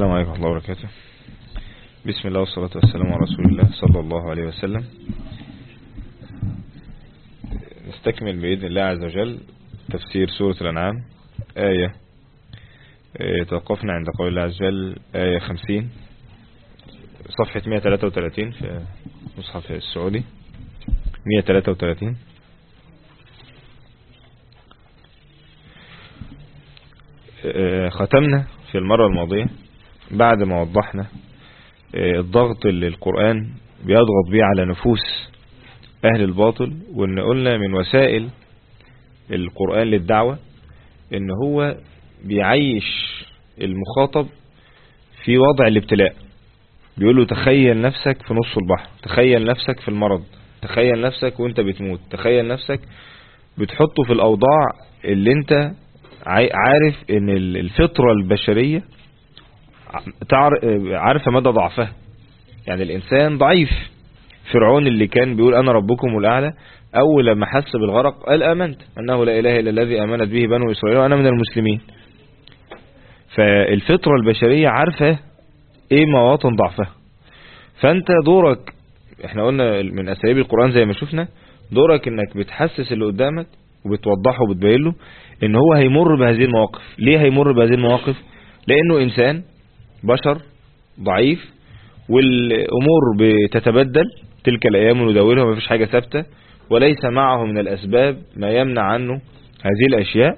السلام عليكم ورحمة الله وبركاته. بسم الله والصلاة والسلام على رسول الله صلى الله عليه وسلم. نستكمل بإذن الله عز وجل تفسير سورة الأنعام. آية توقفنا عند قول الله عز وجل آية 50 صفحة 133 في مصحف السعودي 133. ختمنا في المرة الماضية بعد ما وضحنا الضغط اللي القرآن بيضغط بيه على نفوس أهل الباطل، وإن قلنا من وسائل القرآن للدعوة إن هو بيعيش المخاطب في وضع الابتلاء. بيقول له تخيل نفسك في نص البحر، تخيل نفسك في المرض، تخيل نفسك وانت بتموت، تخيل نفسك بتحطه في الأوضاع اللي انت عارف ان الفطرة البشرية عارفة مدى ضعفها. يعني الإنسان ضعيف. فرعون اللي كان بيقول أنا ربكم الأعلى أول لما حس بالغرق قال آمنت أنه لا إله إلا الذي آمنت به بنو إسرائيل وأنا من المسلمين. فالفطرة البشرية عارفة إيه مواطن ضعفها. فأنت دورك، إحنا قلنا من أساليب القرآن زي ما شفنا، دورك إنك بتحسس اللي قدامك وبتوضحه وبتبين له إن هو هيمر بهذه المواقف. ليه هيمر بهذه المواقف؟ لأنه إنسان بشر ضعيف، والأمور بتتبدل، تلك الأيام نداولها، وما فيش حاجة ثابتة، وليس معه من الأسباب ما يمنع عنه هذه الأشياء.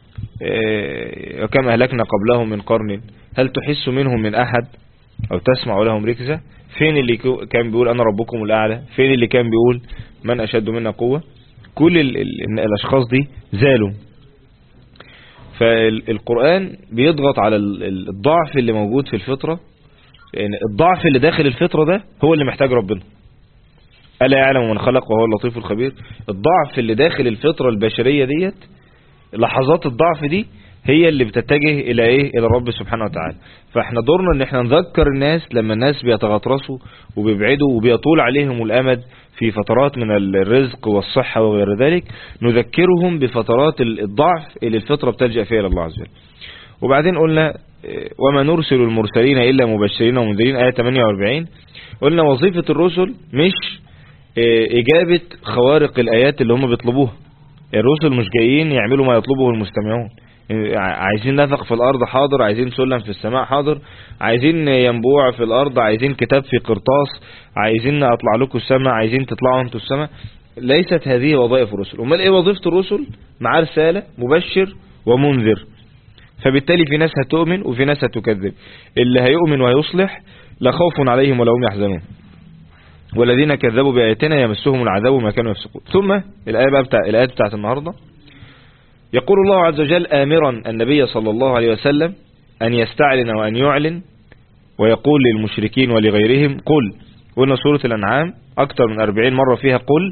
وكم أهلكنا قبلهم من قرن هل تحس منهم من أحد أو تسمع لهم ركزة. فين اللي كان بيقول أنا ربكم الأعلى؟ فين اللي كان بيقول من أشد منا قوة؟ كل الأشخاص دي زالوا. فالقرآن بيضغط على الضعف اللي موجود في الفطرة، لأن الضعف اللي داخل الفطرة ده هو اللي محتاج ربنا. ألا يعلم من خلق وهو اللطيف الخبير. الضعف اللي داخل الفطرة البشرية ديت، لحظات الضعف دي هي اللي بتتجه إلى إيه؟ إلى رب سبحانه وتعالى. فإحنا دورنا إن إحنا نذكر الناس لما الناس بيتغطرسوا وبيبعدوا وبيطول عليهم الأمد في فترات من الرزق والصحة وغير ذلك، نذكرهم بفترات الضعف اللي الفطرة بتلجأ فيها إلى الله عز وجل. وبعدين قلنا وما نرسل المرسلين إلا مبشرين ومنذرين، آية 48. قلنا وظيفة الرسل مش إجابة خوارق الآيات اللي هم بيطلبوها. الرسل مش جايين يعملوا ما يطلبه المستمعون. عايزين نفق في الأرض، حاضر. عايزين سلم في السماء، حاضر. عايزين ينبوع في الأرض، عايزين كتاب في قرطاس، عايزين أطلع لكم السماء، عايزين تطلعوا انتوا السماء. ليست هذه وظائف الرسل. امال ايه وظيفة الرسل؟ مع رسالة مبشر ومنذر. فبالتالي في ناس هتؤمن وفي ناس هتكذب. اللي هيؤمن وهيصلح لا خوف عليهم ولا هم يحزنون، والذين كذبوا بآياتنا يمسهم العذاب ما كانوا يفسقون. ثم الآيات بتاعت النهاردة يقول الله عز وجل آمرا النبي صلى الله عليه وسلم أن يستعلن وأن يعلن، ويقول للمشركين ولغيرهم قل. قلنا سورة الأنعام أكثر من 40 مرة فيها قل،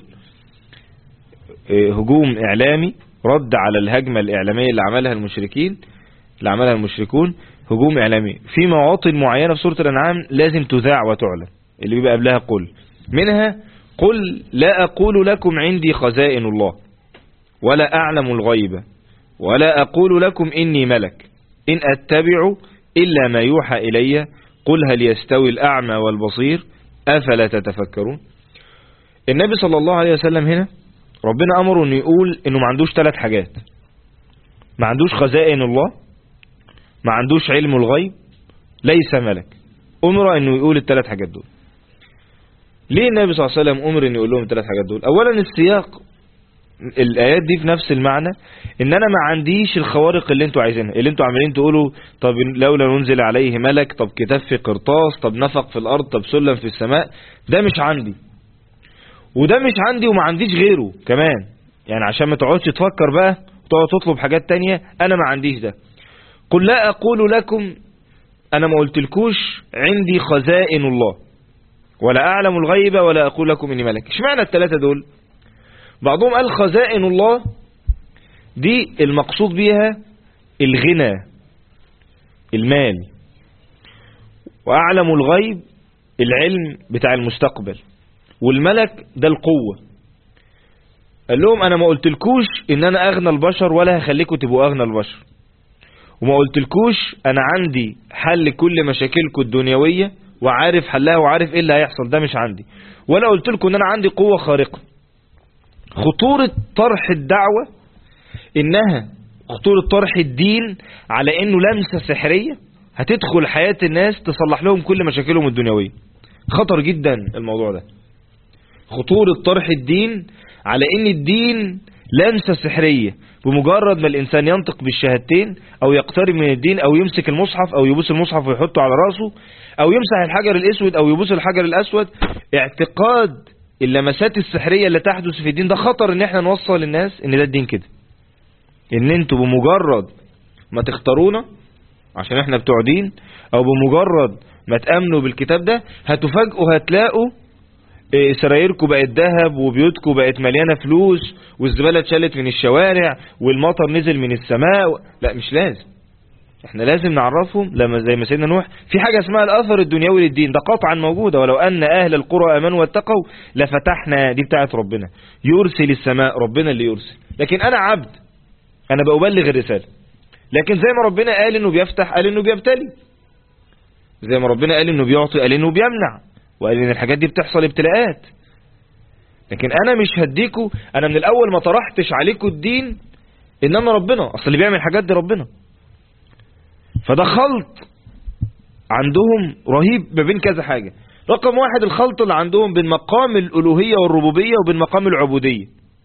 هجوم إعلامي رد على الهجمة الإعلامية اللي عملها المشركون. هجوم إعلامي في مواطن معينة في سورة الأنعام لازم تذاع وتعلن، اللي بيبقى قبلها قل. منها قل لا أقول لكم عندي خزائن الله ولا أعلم الغيب ولا أقول لكم إني ملك إن أتبع إلا ما يوحى إلي قل هل يستوي الأعمى والبصير أفلا تتفكرون. النبي صلى الله عليه وسلم هنا ربنا أمره أن يقول أنه ما عندوش 3 حاجات. ما عندوش خزائن الله، ما عندوش علم الغيب، ليس ملك. أمر أنه يقول ال3 حاجات دول. ليه النبي صلى الله عليه وسلم أمر أن يقول لهم ال3 حاجات دول؟ أولا السياق الآيات دي في نفس المعنى، ان انا ما عنديش الخوارق اللي انتوا عايزينها، اللي انتوا عمالين تقولوا طب لولا ننزل عليه ملك، طب كتاب في قرطاس، طب نفق في الارض، طب سلم في السماء. ده مش عندي، وده مش عندي، وما عنديش غيره كمان. يعني عشان ما تقعدش تفكر بقى وتقعد تطلب حاجات تانية، انا ما عنديش ده. قل لا اقول لكم، انا ما قلتلكوش عندي خزائن الله ولا اعلم الغيب ولا اقول لكم اني ملك. اشمعنى ال3 دول؟ بعضهم قال خزائن الله دي المقصود بيها الغنى، المال، وأعلم الغيب العلم بتاع المستقبل، والملك ده القوة. قال لهم أنا ما قلتلكوش إن أنا أغنى البشر ولا هخليكم تبقوا أغنى البشر، وما قلتلكوش انا عندي حل كل مشاكلكم الدنيوية وعارف حلها وعارف ايه اللي هيحصل، ده مش عندي. ولا قلتلكم ان انا عندي قوة خارقة. خطورة طرح الدعوة انها خطورة طرح الدين على انه لمسة سحرية هتدخل حياة الناس تصلح لهم كل مشاكلهم الدنيوية. خطر جدا الموضوع ده. خطورة طرح الدين على ان الدين لمسة سحرية، بمجرد ما الانسان ينطق بالشهادتين او يقترب من الدين او يمسك المصحف او يبوس المصحف ويحطه على راسه او يمسح الحجر الاسود او يبوس الحجر الاسود، اعتقاد اللمسات السحرية اللي تحدث في الدين ده خطر ان احنا نوصل للناس ان ده الدين كده. ان انتوا بمجرد ما تختارونا عشان احنا بتوع دين، او بمجرد ما تأمنوا بالكتاب ده هتفاجئوا هتلاقوا سرايركم بقت ذهب وبيوتكم بقت مليانة فلوس والزبالة اتشالت من الشوارع والمطر نزل من السماء. لا، مش لازم. احنا لازم نعرفهم لما زي ما سيدنا نوح في حاجة اسمها الأثر الدنيوي للدين، ده قطعا موجودة. ولو أن أهل القرى آمنوا واتقوا لفتحنا، دي بتاعت ربنا، يرسل السماء، ربنا اللي يرسل. لكن أنا عبد، أنا بأبلغ الرسالة. لكن زي ما ربنا قال إنه بيفتح قال إنه بيبتلي، زي ما ربنا قال إنه بيعطي قال إنه بيمنع، وقال إن الحاجات دي بتحصل ابتلاءات. لكن أنا مش هديكوا، أنا من الأول ما طرحتش عليكوا الدين إن أنا ربنا، أصل اللي بيعمل الحاجات دي ربنا. فده خلط عندهم رهيب ما بين كذا حاجة. رقم واحد، الخلط اللي عندهم بين مقام الألوهية والربوبية وبين مقام العبودية.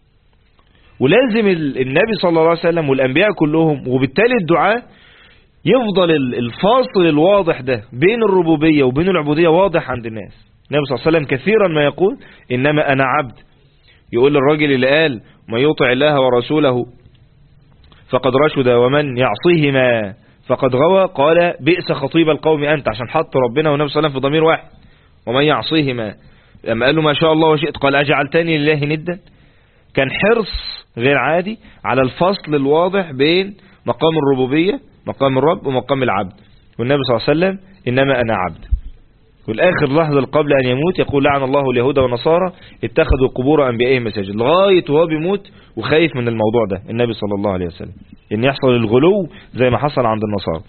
ولازم النبي صلى الله عليه وسلم والأنبياء كلهم وبالتالي الدعاء يفضل الفاصل الواضح ده بين الربوبية وبين العبودية واضح عند الناس. النبي صلى الله عليه وسلم كثيرا ما يقول إنما أنا عبد. يقول للراجل اللي قال ما يطع الله ورسوله فقد رشد ومن يعصيهما فقد غوى، قال بئس خطيب القوم أنت، عشان حط ربنا والنبي صلى الله عليه وسلم في ضمير واحد. ومن يعصيهما، لما قال له ما شاء الله وشئت قال أجعلتني لله ندا. كان حرص غير عادي على الفصل الواضح بين مقام الربوبية، مقام الرب، ومقام العبد. والنبي صلى الله عليه وسلم إنما أنا عبد. والآخر لحظة قبل أن يموت يقول لعن الله اليهود والنصارى اتخذوا قبور أنبيائهم مساجد، لغاية وهو بيموت وخايف من الموضوع ده النبي صلى الله عليه وسلم، إن يحصل الغلو زي ما حصل عند النصارى.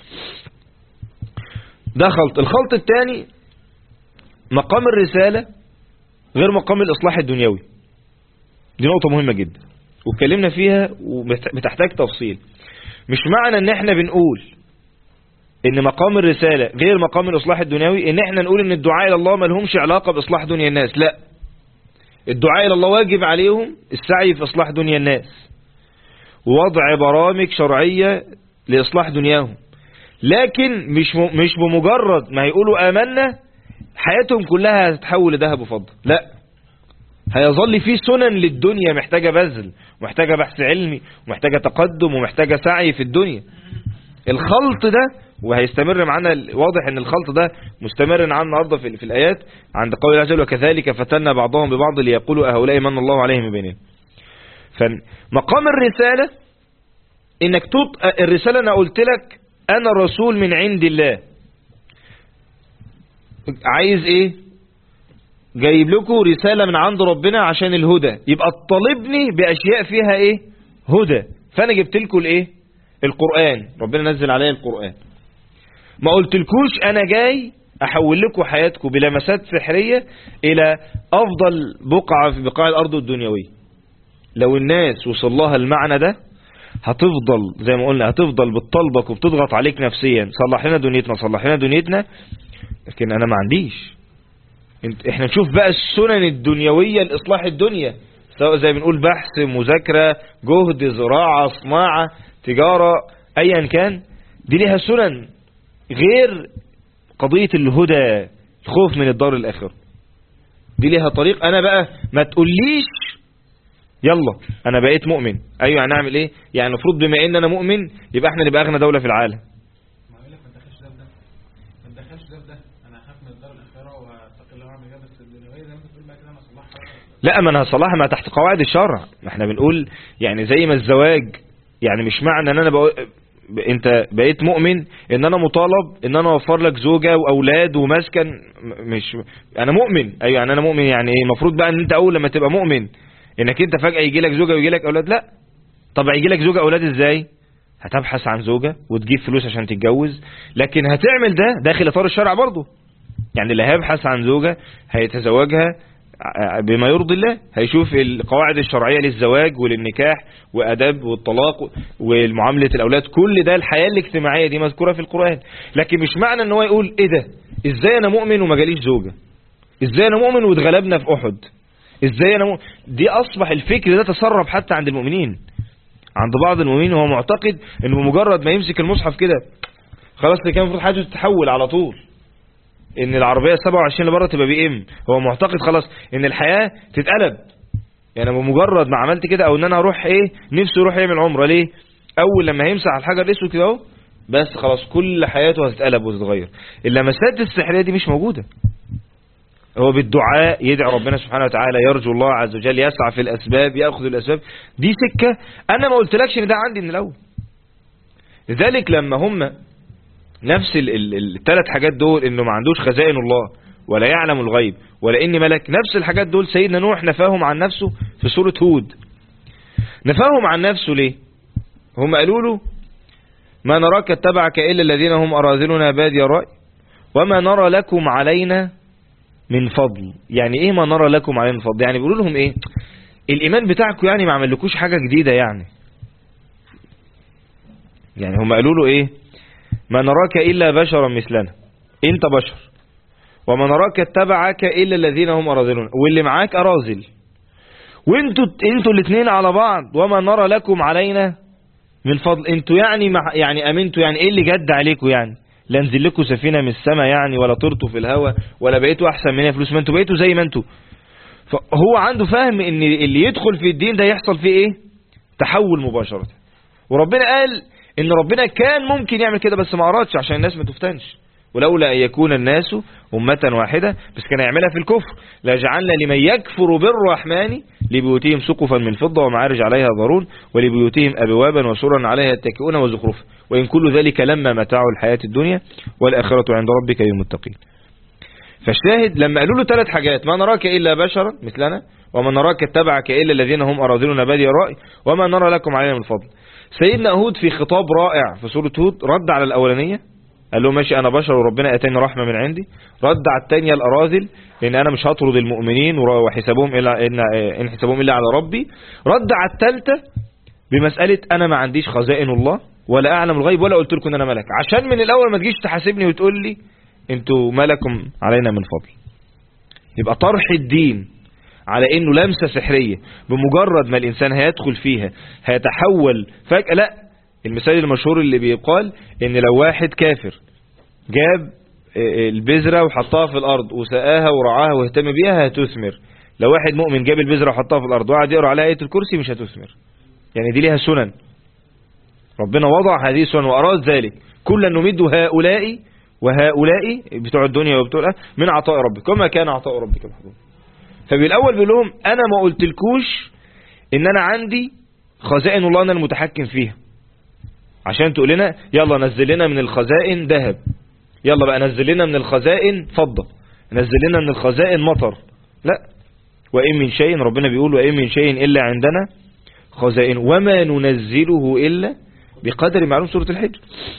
ده خلط. الخلط الثاني مقام الرسالة غير مقام الإصلاح الدنيوي. دي نقطة مهمة جدا واتكلمنا فيها وبتحتاج تفصيل. مش معنى ان احنا بنقول ان مقام الرسالة غير مقام الإصلاح الدنيوي ان احنا نقول ان الدعاء الى الله ما لهمش علاقة بإصلاح دنيا الناس. لا، الدعاء الى الله واجب عليهم السعي في إصلاح دنيا الناس ووضع برامج شرعية لإصلاح دنياهم. لكن مش بمجرد ما يقولوا آمنا حياتهم كلها هتتحول لذهب وفضة. لا، هيظل في سنن للدنيا محتاجة بذل ومحتاجة بحث علمي ومحتاجة تقدم ومحتاجة سعي في الدنيا. الخلط ده وهيستمر معنا، واضح ان الخلط ده مستمر معنا النهارده في الآيات عند قول الله عز وجل وكذلك فتنا بعضهم ببعض ليقولوا أهؤلاء من الله عليهم من بينهم. فمقام الرسالة انك الرسالة انا قلت لك انا رسول من عند الله، عايز ايه؟ جايب لكم رسالة من عند ربنا عشان الهدى، يبقى طالبني بأشياء فيها ايه؟ هدى. فانا جبت لكم الايه؟ القرآن، ربنا نزل عليه القرآن. ما قلتلكوش انا جاي احول لكم حياتكم بلمسات سحرية الى افضل بقعة في بقاع الارض الدنيوية. لو الناس وصل لها المعنى ده هتفضل زي ما قلنا، هتفضل بتطلبك وبتضغط عليك نفسيا صلح لنا دنيتنا صلح لنا دنيتنا. لكن انا ما عنديش. احنا نشوف بقى السنن الدنيوية لإصلاح الدنيا، سواء زي بنقول بحث، مذاكرة، جهد، زراعة، صناعة، تجارة، ايا كان، دي ليها سنن غير قضية الهدى، الخوف من الدار الآخرة. دي ليها طريق. انا بقى ما تقوليش يلا انا بقيت مؤمن، ايوه يعني اعمل ايه؟ يعني المفروض بما ان انا مؤمن يبقى احنا نبقى اغنى دولة في العالم. ما يقول لك ما تدخلش ده انا هخاف من الدار الاخره واتقي الله واعمل كده، بس الدنيويه زي ما انت بتقول بقى كده انا اصلحها. لا، ما انا هصلحها ما تحت قواعد الشرع. ما احنا بنقول يعني زي ما الزواج، يعني مش معنى ان انا انت بقيت مؤمن ان انا مطالب ان انا اوفر لك زوجة واولاد ومسكن. مش انا مؤمن، ايوه يعني انا مؤمن، يعني ايه المفروض بقى ان انت اول لما تبقى مؤمن انك انت فجأة يجي لك زوجة ويجي لك اولاد؟ لا. طب هيجي لك زوجة اولاد ازاي؟ هتبحث عن زوجة وتجيب فلوس عشان تتجوز، لكن هتعمل ده داخل اطار الشرع برضه. يعني اللي هيبحث عن زوجة هيتزوجها بما يرضي الله، هيشوف القواعد الشرعية للزواج وللنكاح وأداب والطلاق والمعاملة الأولاد، كل ده الحياة الاجتماعية دي مذكورة في القرآن. لكن مش معنى ان هو يقول ايه ده، ازاي انا مؤمن وما جاليش زوجة، ازاي انا مؤمن واتغلبنا في احد، ازاي انا دي اصبح الفكر ده تسرب حتى عند المؤمنين، عند بعض المؤمنين. هو معتقد انه بمجرد ما يمسك المصحف كده خلاص اللي كان المفروض حاجته تتحول على طول، ان العربية 27 اللي بره تبقى بي ام. هو معتقد خلاص ان الحياة تتقلب، يعني بمجرد ما عملت كده، او ان انا اروح نفسه يروح يعمل عمرة ليه، اول لما هيمسح على الحجر الاسود كده اهو بس خلاص كل حياته هتتقلب وتتغير. اللمسات السحرية دي مش موجودة. هو بالدعاء يدعي ربنا سبحانه وتعالى، يرجو الله عز وجل، يسعى في الاسباب، ياخذ الاسباب. دي سكة انا ما قلتلكش ان ده عندي من الاول. لذلك لما هم نفس الثلاث حاجات دول، انه ما عندوش خزائن الله ولا يعلم الغيب ولا اني ملك، نفس الحاجات دول سيدنا نوح نفاهم عن نفسه في سورة هود. نفاهم عن نفسه ليه؟ هم قالوا له ما نراك اتبعك الا الذين هم اراذلنا بادي الرأي وما نرى لكم علينا من فضل. يعني ايه ما نرى لكم علينا من فضل؟ يعني بيقولوا لهم ايه، الايمان بتاعكم يعني ما عملكوش حاجة جديدة. يعني هم قالوا له ايه، ما نراك إلا بشرا مثلنا، انت بشر، وما نراك اتبعك إلا الذين هم أراذلون، واللي معاك أراذل، وانتوا الاثنين على بعض، وما نرى لكم علينا من فضل. انتوا يعني امنتوا، يعني ايه اللي جد عليكم؟ يعني لا نزل لكم سفينة من السماء يعني، ولا طرتوا في الهواء، ولا بقيتوا احسن مننا فلوس، ما انتوا بقيتوا زي ما انتوا. فهو عنده فهم ان اللي يدخل في الدين ده يحصل فيه ايه، تحول مباشرة. وربنا قال ان ربنا كان ممكن يعمل كده بس ما ارادش عشان الناس ما تفتنش. ولولا ان يكون الناس امة واحدة، بس كان يعملها في الكفر، لجعلنا لمن يكفر بالرحمن لبيوتهم سقفا من فضة ومعارج عليها ضرون ولبيوتهم ابوابا وسرا عليها يتكئون وزخرفا وان كل ذلك لما متاع الحياة الدنيا والآخرة عند ربك للمتقين. فالشاهد لما قالوا له ثلاث حاجات، ما نراك الا بشرا مثلنا، وما نراك اتبعك الا الذين هم اراذلون بادي الرأي، وما نرى لكم علينا من فضل. سيدنا هود في خطاب رائع في سورة هود رد على الأولانية، قال له ماشي أنا بشر وربنا أتاني رحمة من عندي. رد على الثانية الأراذل، لأن أنا مش هطرد المؤمنين وحسابهم إن حسابهم إلا على ربي. رد على الثالثة بمسألة أنا ما عنديش خزائن الله ولا أعلم الغيب ولا قلت لكم أنا ملك، عشان من الأول ما تجيش تحاسبني وتقول لي أنتوا ملكم علينا من فضل. يبقى طرح الدين على انه لمسة سحرية بمجرد ما الانسان هيدخل فيها هيتحول فجأة. لا، المثال المشهور اللي بيقال ان لو واحد كافر جاب البذرة وحطها في الارض وسقاها ورعاها واهتم بيها هتثمر، لو واحد مؤمن جاب البذرة وحطها في الارض وقعد يقرأ عليها آية الكرسي مش هتثمر. يعني دي ليها سنن، ربنا وضع هذه السنن واراد ذلك، كلا نمد هؤلاء وهؤلاء بتوع الدنيا وبتوع من عطاء ربك وما كان عطاء ربك محظورا. فبالأول بيقول لهم أنا ما قلتلكوش إن أنا عندي خزائن الله أنا المتحكم فيها عشان تقول لنا يلا نزل لنا من الخزائن ذهب، يلا بقى نزل لنا من الخزائن فضة، نزل لنا من الخزائن مطر. لا، وإن من شيء، ربنا بيقول وإن من شيء إلا عندنا خزائن وما ننزله إلا بقدر معلوم، سورة الحجر.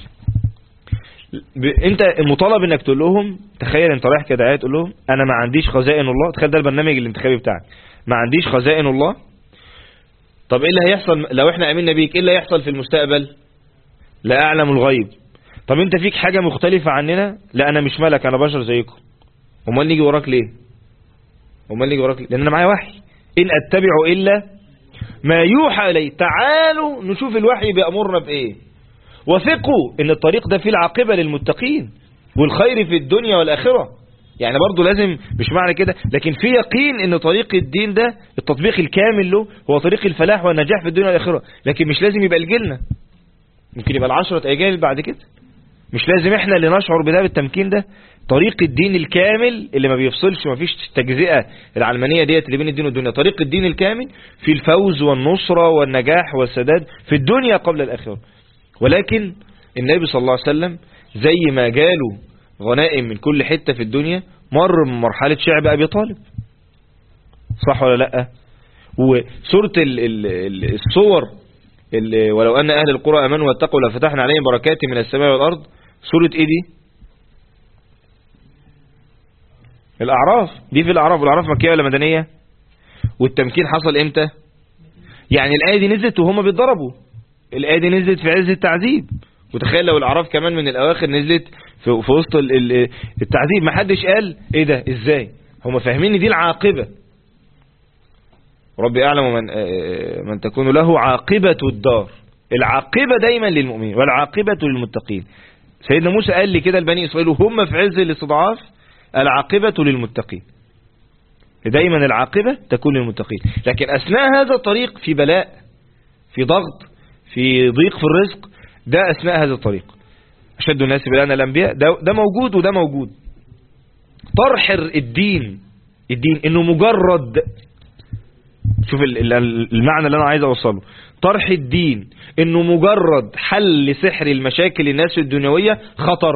انت المطالب انك تقول لهم، تخيل انت رايح كده تقول لهم انا ما عنديش خزائن الله، تخيل ده البرنامج الانتخابي بتاعك، ما عنديش خزائن الله. طب ايه اللي هيحصل لو احنا امنا بيك؟ ايه اللي هيحصل في المستقبل؟ لا اعلم الغيب. طب انت فيك حاجة مختلفة عننا؟ لا انا مش ملك، انا بشر زيكم. امال نيجي وراك ليه؟ لان انا معايا وحي، ان اتبع الا ما يوحى الي. تعالوا نشوف الوحي بيأمرنا بايه، وثقوا ان الطريق ده فيه العاقبة للمتقين والخير في الدنيا والآخرة. يعني برضو لازم مش معنى كده، لكن في يقين ان طريق الدين ده التطبيق الكامل له هو طريق الفلاح والنجاح في الدنيا والآخرة. لكن مش لازم يبقى الجيلنا، ممكن يبقى 10 أجيال بعد كده. مش لازم احنا اللي نشعر بده بالتمكين ده. طريق الدين الكامل اللي ما بيفصلش، ما فيش تجزئة العلمانية ديت اللي بين الدين والدنيا. طريق الدين الكامل في الفوز والنصرة والنجاح والسداد في الدنيا قبل الآخرة. ولكن النبي صلى الله عليه وسلم زي ما جاله غنائم من كل حتة في الدنيا، مر من مرحلة شعب أبي طالب، صح ولا لأ؟ وسورة الصور ولو أن أهل القرى آمنوا واتقوا لفتحنا عليهم بركات من السماء والأرض. سورة إيه دي؟ الأعراف. دي في الأعراف. والأعراف مكية ولا مدنية؟ والتمكين حصل إمتى؟ يعني الآية دي نزلت وهم بيتضربوا، الآية دي نزلت في عز التعذيب. وتخيل لو الأعراف كمان من الأواخر نزلت في وسط التعذيب، ما حدش قال إيه ده إزاي. هم فاهمين دي العاقبة. ربي أعلم من تكون له عاقبة الدار. العاقبة دايما للمؤمنين والعاقبة للمتقين. سيدنا موسى قال لي كده لبني إسرائيل وهم في عز الاستضعاف: العاقبة للمتقين. دايما العاقبة تكون للمتقين. لكن أثناء هذا الطريق في بلاء، في ضغط، في ضيق في الرزق، ده أثناء هذا الطريق. أشد الناس بلاء الأنبياء، ده موجود وده موجود. طرح الدين إنه مجرد، شوف المعنى اللي أنا عايز أوصله، طرح الدين إنه مجرد حل لسحر المشاكل الناس الدنيوية خطر.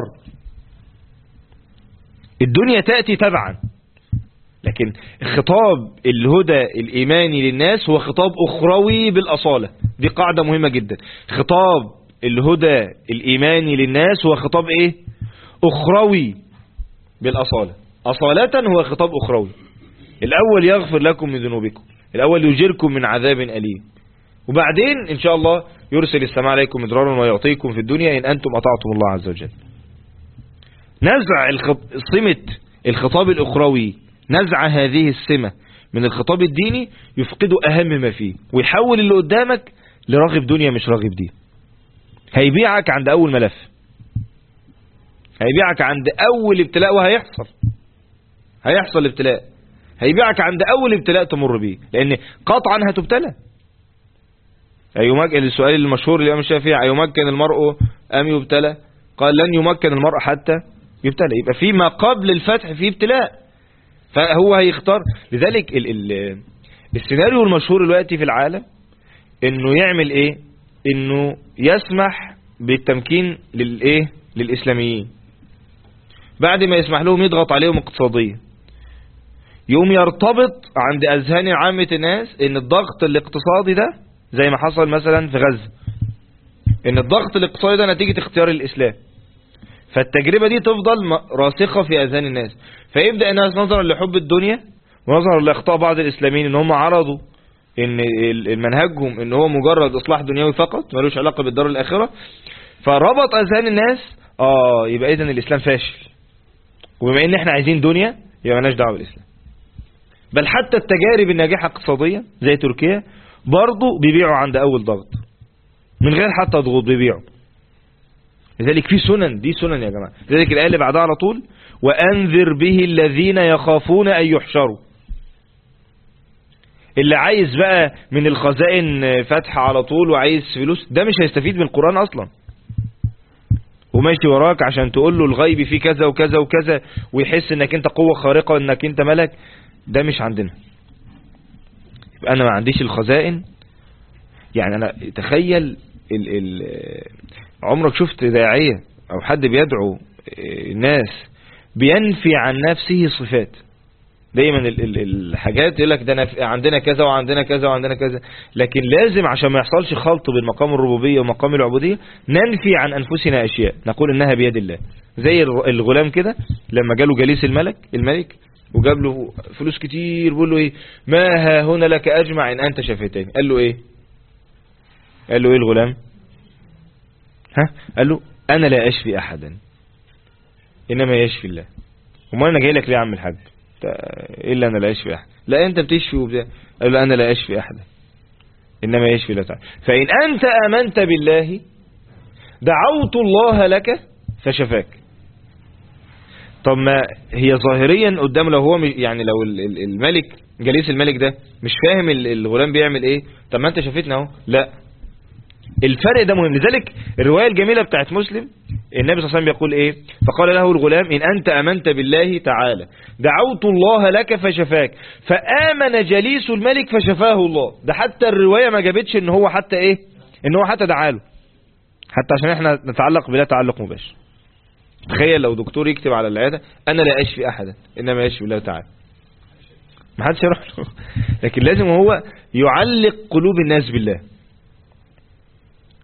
الدنيا تأتي تبعا، لكن خطاب الهدى الإيماني للناس هو خطاب أخروي بالأصالة. دي قاعدة مهمة جدا. خطاب الهدى الإيماني للناس هو خطاب إيه؟ أخروي بالأصالة. أصالة هو خطاب أخروي. الأول يغفر لكم من ذنوبكم، الأول يجيركم من عذاب أليم، وبعدين إن شاء الله يرسل السماء عليكم مدرارا ويعطيكم في الدنيا إن أنتم أطعتم الله عز وجل. نزع سمة الخطاب الأخروي، نزع هذه السمة من الخطاب الديني يفقد أهم ما فيه، ويحول اللي قدامك لراغب دنيا مش راغب دين. هيبيعك عند أول ملف، هيبيعك عند أول ابتلاء، هيحصل ابتلاء، هيبيعك عند أول ابتلاء تمر به، لأن قطعا هتبتلى. السؤال المشهور الإمام الشافعي: أيمكن المرء أم يبتلى؟ قال: لن يمكن المرء حتى يبتلى. يبقى في ما قبل الفتح في ابتلاء، فهو هيختار. لذلك السيناريو المشهور دلوقتي في العالم انه يعمل ايه؟ انه يسمح بالتمكين للإسلاميين. بعد ما يسمح لهم يضغط عليهم اقتصاديا، يوم يرتبط عند أذهان عامة الناس ان الضغط الاقتصادي ده زي ما حصل مثلا في غزة، ان الضغط الاقتصادي ده نتيجة اختيار الإسلام. فالتجربة دي تفضل راسخة في أذهان الناس، فيبدأ الناس نظرا لحب الدنيا ونظرا لأخطاء بعض الإسلاميين ان هم عرضوا ان منهجهم ان هو مجرد إصلاح دنيوي فقط ملوش علاقة بالدار الآخرة، فربط أذهان الناس يبقى إذن الإسلام فاشل، وبما ان احنا عايزين دنيا يبقى مالناش دعوة بالإسلام. بل حتى التجارب الناجحة اقتصاديا زي تركيا برضو بيبيعوا عند أول ضغط من غير حتى ضغوط بيبيعوا. لذلك في سنن، دي سنن يا جماعة. لذلك الآية اللي بعدها على طول: وأنذر به الذين يخافون أن يحشروا. اللي عايز بقى من الخزائن فتح على طول وعايز فلوس، ده مش هيستفيد من القرآن أصلا، وماشي وراك عشان تقول له الغيب فيه كذا وكذا وكذا ويحس انك انت قوة خارقة وانك انت ملك. ده مش عندنا. يبقى انا ما عنديش الخزائن. يعني انا تخيل عمرك شفت داعية او حد بيدعو الناس بينفي عن نفسه صفات؟ دايما الحاجات يقول لك ده عندنا كذا وعندنا كذا وعندنا كذا، لكن لازم عشان ما يحصلش خلط بين مقام الربوبية ومقام العبودية ننفي عن أنفسنا أشياء نقول إنها بيد الله. زي الغلام كده لما جاله جليس الملك وجاب له فلوس كتير، بيقول له ايه: ما ها هنا لك أجمع إن أنت شفيتين. قال له ايه الغلام؟ قال له: أنا لا أشفي أحدا إنما يشفي الله. وما أنا جاي لك ليه يا عم الحاج؟ إلا أنا لا أشفي أحد. لا أنت بتشفي وبتاع. قال له: أنا لا أشفي أحدا إنما يشفي الله تعالى. فإن أنت آمنت بالله دعوت الله لك فشفاك. طب ما هي ظاهريا قدام، لو هو يعني لو الملك جليس الملك ده مش فاهم الغلام بيعمل ايه، طب ما انت شافتنا اهو. لا، الفرق ده مهم. لذلك الرواية الجميلة بتاعت مسلم النبي صلى الله عليه وسلم بيقول ايه: فقال له الغلام: إن أنت آمنت بالله تعالى دعوت الله لك فشفاك. فآمن جليس الملك فشفاه الله. ده حتى الرواية ما جابتش ان هو حتى ايه، ان هو حتى دعاله، حتى عشان احنا نتعلق بلا تعلق مباشر. تخيل لو دكتور يكتب على العيادة: أنا لا أشفي أحدا إنما يشفي الله تعالى، ما حدش يروح له. لكن لازم هو يعلق قلوب الناس بالله.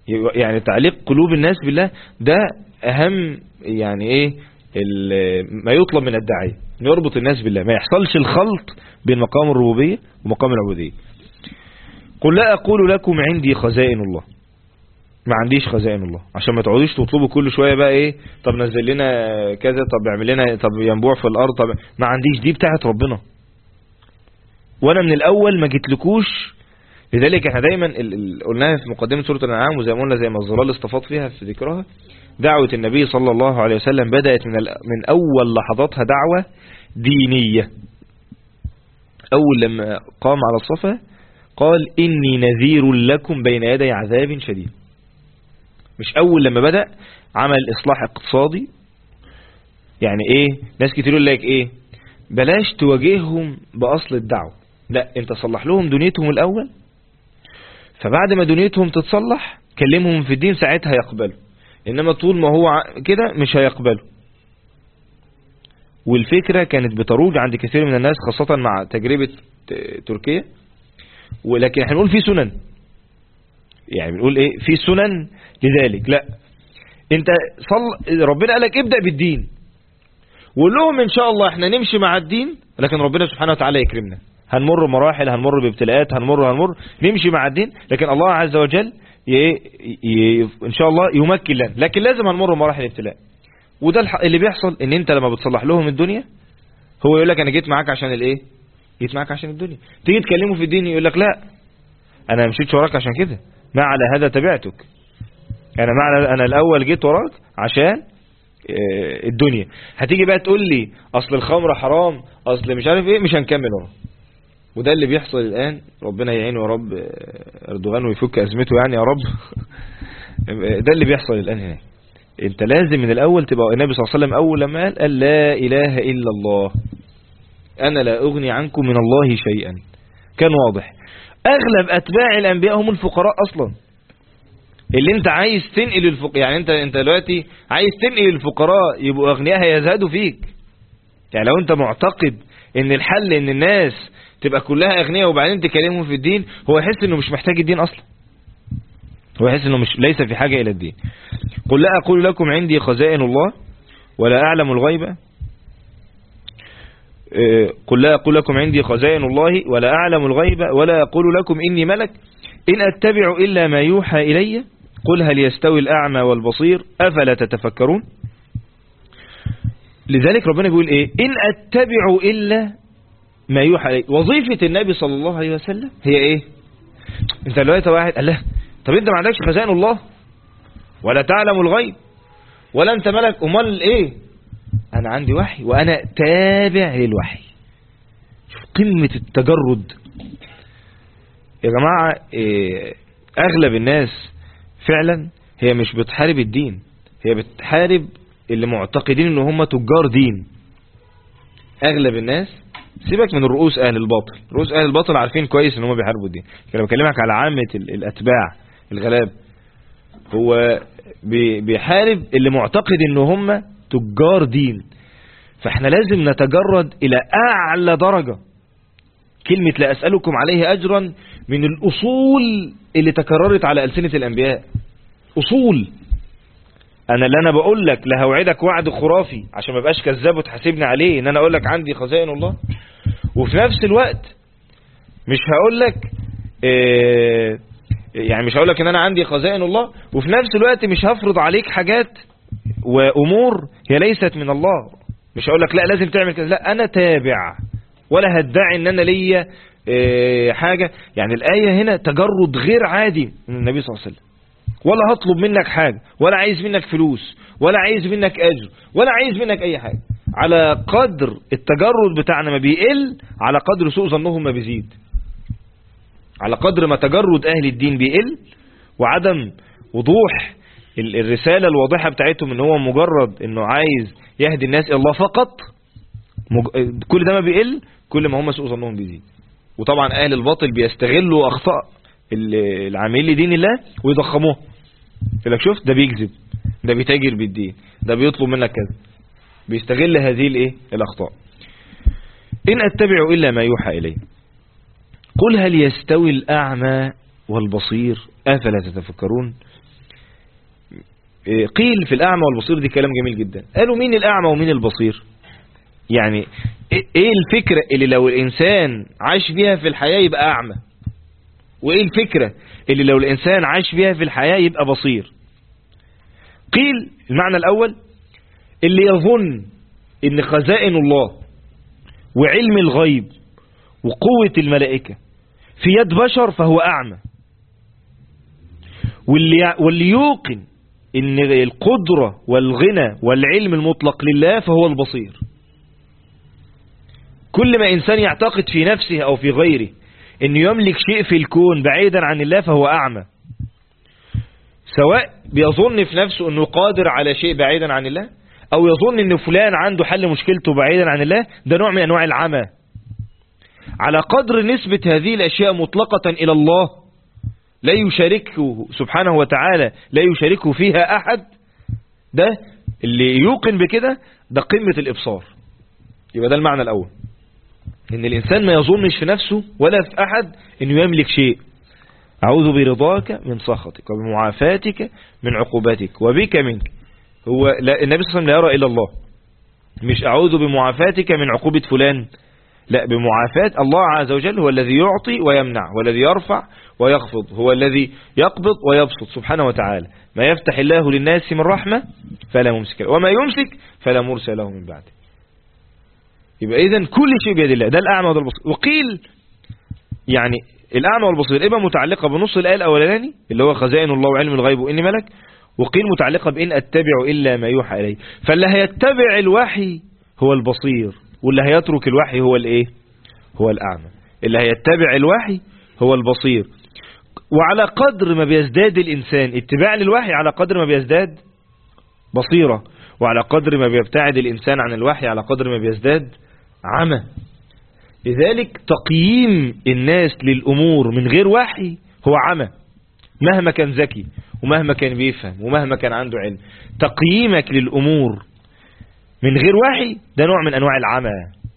يعني تعليق قلوب الناس بالله ده أهم يعني إيه ما يطلب من الداعية، يربط الناس بالله، ما يحصلش الخلط بين مقام الربوبية ومقام العبودية. قل لا أقول لكم عندي خزائن الله، ما عنديش خزائن الله، عشان ما تقعدوش تطلبوا كل شوية بقى ايه، طب نزل لنا كذا، طب اعمل لنا، طب ينبوع في الارض، طب ما عنديش، دي بتاعت ربنا، وانا من الاول ما جيتلكوش. لذلك احنا دايما قلناها في مقدمة سورة الانعام، وزي ما قلنا زي ما الظلال استفاض فيها في ذكرها، دعوة النبي صلى الله عليه وسلم بدأت من اول لحظاتها دعوة دينية. اول لما قام على الصفا قال إني نذير لكم بين يدي عذاب شديد. مش أول لما بدأ عمل إصلاح اقتصادي، يعني إيه، ناس كتير يقول لك إيه، بلاش تواجههم بأصل الدعوة، لا أنت صلح لهم دنيتهم الأول، فبعد ما دنيتهم تتصلح كلمهم في الدين، ساعتها يقبلوا، إنما طول ما هو كده مش هيقبلوا. والفكرة كانت بتروج عند كثير من الناس، خاصة مع تجربة تركيا. ولكن احنا نقول في سنن، يعني بنقول ايه، في سنن لذلك. لا انت ربنا قال لك ابدأ بالدين، وقول لهم ان شاء الله احنا نمشي مع الدين، لكن ربنا سبحانه وتعالى يكرمنا، هنمر مراحل، هنمر بابتلاءات، هنمر نمشي مع الدين، لكن الله عز وجل ان شاء الله يمكن لنا، لكن لازم هنمر مراحل الابتلاء. وده اللي بيحصل، ان انت لما بتصلح لهم الدنيا هو يقول لك انا جيت معاك عشان الايه، جيت معاك عشان الدنيا. تيجي تكلمه في الدين يقول لك لا انا مشيت وراك عشان كده، ما على هذا تبعتك، انا الاول جيت وراك عشان الدنيا. هتيجي بقى تقول لي اصل الخمر حرام، اصل مش عارف ايه، مش هنكمل ورا. وده اللي بيحصل الان، ربنا يعينه يا رب اردوغان ويفك ازمته يعني يا رب. ده اللي بيحصل الان هنا. انت لازم من الاول تبقى، النبي صلى الله عليه وسلم اول لما قال لا اله الا الله انا لا اغني عنكم من الله شيئا، كان واضح. اغلب اتباع الانبياء هم الفقراء اصلا، اللي انت عايز تنقل الفقراء، يعني انت دلوقتي عايز تنقل الفقراء يبقوا اغنياء هيزهدوا فيك. يعني لو انت معتقد ان الحل ان الناس تبقى كلها اغنياء وبعدين تكلمهم في الدين، هو يحس انه مش محتاج الدين اصلا، هو يحس انه ليس في حاجة الى الدين. قل لا اقول لكم عندي خزائن الله ولا اعلم الغيب، قل لا أقول لكم عندي خزائن الله ولا أعلم الغيب ولا أقول لكم إني ملك إن أتبع إلا ما يوحى إلي قل هل يستوي الأعمى والبصير أفلا تتفكرون. لذلك ربنا بيقول إيه، إن أتبع إلا ما يوحى إلي. وظيفة النبي صلى الله عليه وسلم هي إيه؟ أنت دلوقتي واحد قال له طب أنت ما عندكش خزائن الله ولا تعلم الغيب ولا أنت ملك، أمال إيه؟ أنا عندي وحي وأنا تابع للوحي. شوف قمة التجرد يا جماعة. أغلب الناس فعلا هي مش بتحارب الدين، هي بتحارب اللي معتقدين إن هم تجار دين. أغلب الناس، سيبك من رؤوس أهل الباطل، رؤوس أهل الباطل عارفين كويس إن هم بيحاربوا الدين، لكن أنا بكلمك على عامة الأتباع الغلاب. هو بيحارب اللي معتقد إن هم تجار دين. فاحنا لازم نتجرد الى اعلى درجة. كلمة لا اسألكم عليه اجرا من الاصول اللي تكررت على ألسنة الانبياء، اصول. اللي انا بقول لك لا هوعدك وعد خرافي عشان ما بقاش كذاب وتحاسبني عليه، ان انا اقول لك عندي خزائن الله، وفي نفس الوقت مش هقول لك يعني مش هقول لك ان انا عندي خزائن الله، وفي نفس الوقت مش هفرض عليك حاجات وامور هي ليست من الله. مش هقول لك لا لازم تعمل كذا، لا انا تابع، ولا هدعي ان انا ليا حاجة. يعني الآية هنا تجرد غير عادي من النبي صلى الله عليه وسلم. ولا هطلب منك حاجة، ولا عايز منك فلوس، ولا عايز منك اجر، ولا عايز منك اي حاجة. على قدر التجرد بتاعنا ما بيقل، على قدر سوء ظنهم ما بيزيد. على قدر ما تجرد اهل الدين بيقل وعدم وضوح الرسالة الواضحة بتاعتهم ان هو مجرد انه عايز يهدي الناس الى الله فقط، كل ده ما بيقل كل ما هم سوء ظنهم بيزيد. وطبعا اهل الباطل بيستغلوا اخطاء العاملين لدين الله ويضخموها، يقول لك شوف ده بيكذب، ده بيتاجر بالدين، ده بيطلب منك كذا، بيستغل هذه الاخطاء. ان اتبع الا ما يوحى الي قل هل يستوي الاعمى والبصير افلا تتفكرون. قيل في الأعمى والبصير دي كلام جميل جدا. قالوا مين الأعمى ومين البصير؟ يعني ايه الفكرة اللي لو الإنسان عاش بيها في الحياة يبقى أعمى، وايه الفكرة اللي لو الإنسان عاش بيها في الحياة يبقى بصير؟ قيل المعنى الأول اللي يظن ان خزائن الله وعلم الغيب وقوة الملائكة في يد بشر فهو أعمى، واللي يوقن ان القدرة والغنى والعلم المطلق لله فهو البصير. كل ما إنسان يعتقد في نفسه أو في غيره انه يملك شيء في الكون بعيدا عن الله فهو أعمى، سواء بيظن في نفسه انه قادر على شيء بعيدا عن الله، او يظن ان فلان عنده حل مشكلته بعيدا عن الله، ده نوع من انواع العمى. على قدر نسبة هذه الاشياء مطلقة الى الله لا يشاركه سبحانه وتعالى، لا يشاركه فيها احد، ده اللي يوقن بكده ده قمة الابصار. يبقى ده المعنى الاول، ان الانسان ما يظنش في نفسه ولا في احد انه يملك شيء. اعوذ برضاك من سخطك وبمعافاتك من عقوبتك وبك منك. هو لا، النبي صلى الله عليه وسلم لا يرى إلا الله. مش أعوذ بمعافاتك من عقوبة فلان، لا، بمعافاة الله عز وجل. هو الذي يعطي ويمنع، هو الذي يرفع ويخفض، هو الذي يقبض ويبسط سبحانه وتعالى. ما يفتح الله للناس من رحمة فلا ممسك له، وما يمسك فلا مرسل له من بعده. يبقى إذن كل شيء بيد الله، ده الأعمى وده البصير. وقيل يعني الأعمى والبصير إما متعلقة بنص الآية الأولاني اللي هو خزائن الله وعلم الغيب وإني ملك، وقيل متعلقة بإن أتبع إلا ما يوحى إليه. فاللي هيتبع الوحي هو البصير، واللي هيترك الوحي هو الإيه؟ هو الأعمى. اللي هيتبع الوحي هو البصير. وعلى قدر ما بيزداد الإنسان اتباع للوحي على قدر ما بيزداد بصيرة، وعلى قدر ما بيبتعد الإنسان عن الوحي على قدر ما بيزداد عمى. لذلك تقييم الناس للأمور من غير وحي هو عمى، مهما كان ذكي ومهما كان بيفهم ومهما كان عنده علم. تقييمك للأمور من غير وحي ده نوع من أنواع العمى.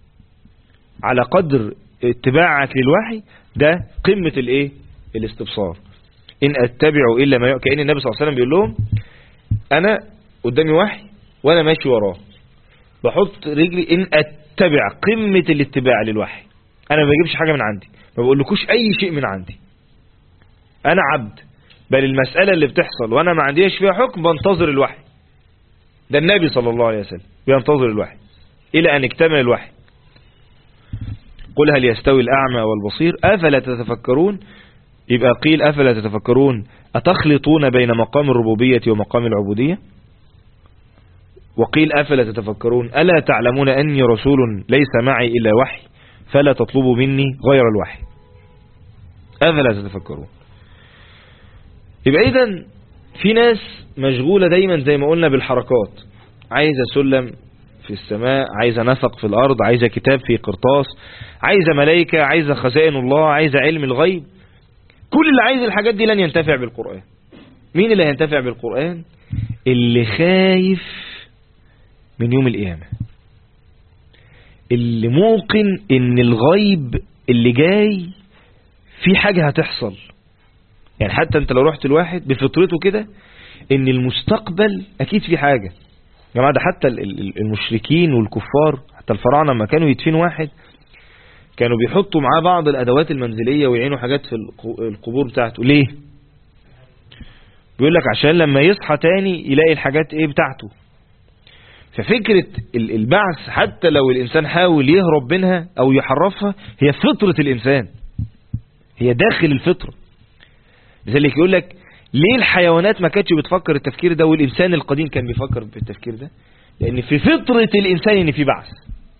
على قدر اتباعك للوحي ده قمة الايه؟ الاستبصار. إن أتبع إلا ما كأن النبي صلى الله عليه وسلم بيقول لهم أنا قدامي وحي وأنا ماشي وراه، بحط رجلي إن أتبع، قمة الاتباع للوحي. أنا ما بجيبش حاجة من عندي، ما بقولكوش أي شيء من عندي، أنا عبد، بل المسألة اللي بتحصل وأنا ما عنديش فيها حكم بنتظر الوحي. ده النبي صلى الله عليه وسلم بينتظر الوحي إلى أن اكتمل الوحي. قل هل يستوي الأعمى والبصير أفلا تتفكرون. يبقى قيل أفلا تتفكرون أتخلطون بين مقام الربوبية ومقام العبودية. وقيل أفلا تتفكرون ألا تعلمون أني رسول ليس معي إلا وحي فلا تطلبوا مني غير الوحي. أفلا تتفكرون. يبقى إذن في ناس مشغولة دايما زي ما قلنا بالحركات، عايزة سلم في السماء، عايزة نفق في الأرض، عايزة كتاب في قرطاس، عايزة ملائكة، عايزة خزائن الله، عايزة علم الغيب. كل اللي عايز الحاجات دي لن ينتفع بالقرآن. مين اللي هينتفع بالقرآن؟ اللي خايف من يوم القيامة، اللي موقن ان الغيب اللي جاي في حاجة هتحصل. يعني حتى انت لو رحت الواحد بفطرته كده ان المستقبل اكيد في حاجة. يا جماعة ده حتى المشركين والكفار، حتى الفراعنة لما كانوا يدفنوا واحد كانوا بيحطوا معاه بعض الادوات المنزلية ويعينوا حاجات في القبور بتاعته. ليه؟ بيقول لك عشان لما يصحى تاني يلاقي الحاجات ايه بتاعته. ففكرة البعث حتى لو الانسان حاول يهرب منها او يحرفها هي فطرة الانسان، هي داخل الفطرة. لذلك يقول لك ليه الحيوانات ما كانتش بتفكر التفكير ده والإنسان القديم كان بيفكر بالتفكير ده؟ لأن في فطرة الإنسان إن في بعث،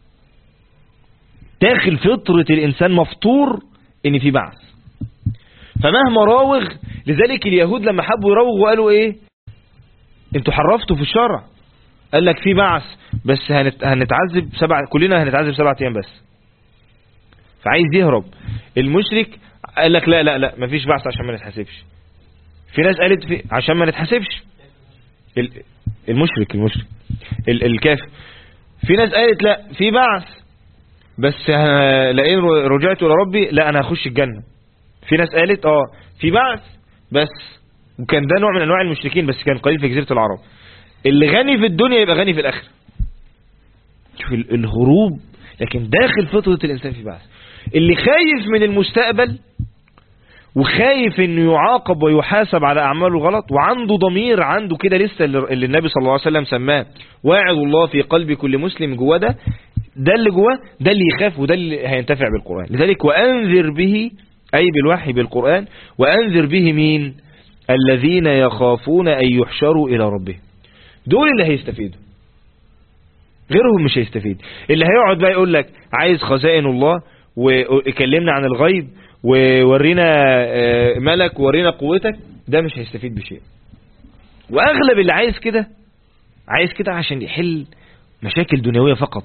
داخل فطرة الإنسان مفطور إن في بعث. فمهما راوغ، لذلك اليهود لما حبوا يراوغوا وقالوا إيه؟ انتوا حرفتوا في الشرع. قال لك في بعث بس هنتعذب كلنا هنتعذب 7 أيام بس. فعايز يهرب. المشرك قال لك لا لا لا مفيش بعث عشان ما نتحاسبش. في ناس قالت عشان ما نتحاسبش. المشرك الكافر. في ناس قالت لا في بعث بس لئن رجعت الى ربي لا انا هخش الجنة. في ناس قالت في بعث بس وكان ده نوع من انواع المشركين بس كان قليل في جزيرة العرب. اللي غني في الدنيا يبقى غني في الاخره. شوف الهروب، لكن داخل فطرة الانسان في بعث. اللي خايف من المستقبل وخايف انه يعاقب ويحاسب على اعماله غلط وعنده ضمير، عنده كده لسه اللي النبي صلى الله عليه وسلم سماه واعظ الله في قلب كل مسلم، جواه ده اللي جواه، ده اللي يخاف وده اللي هينتفع بالقرآن. لذلك وأنذر به، أي بالوحي بالقرآن، وأنذر به مين؟ الذين يخافون أن يحشروا إلى ربهم. دول اللي هيستفيدوا، غيرهم مش هيستفيد. اللي هيقعد بقى يقول لك عايز خزائن الله ويكلمنا عن الغيب وورينا ملك وورينا قوتك، ده مش هيستفيد بشيء. وأغلب اللي عايز كده عشان يحل مشاكل دنيوية فقط.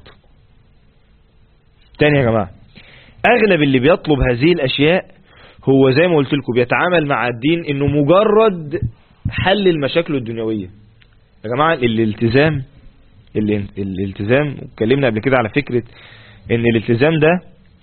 تاني يا جماعة، أغلب اللي بيطلب هذه الأشياء هو زي ما قلت لكم بيتعامل مع الدين إنه مجرد حل المشاكل الدنيوية. يا جماعة الالتزام واتكلمنا قبل كده على فكرة إن الالتزام ده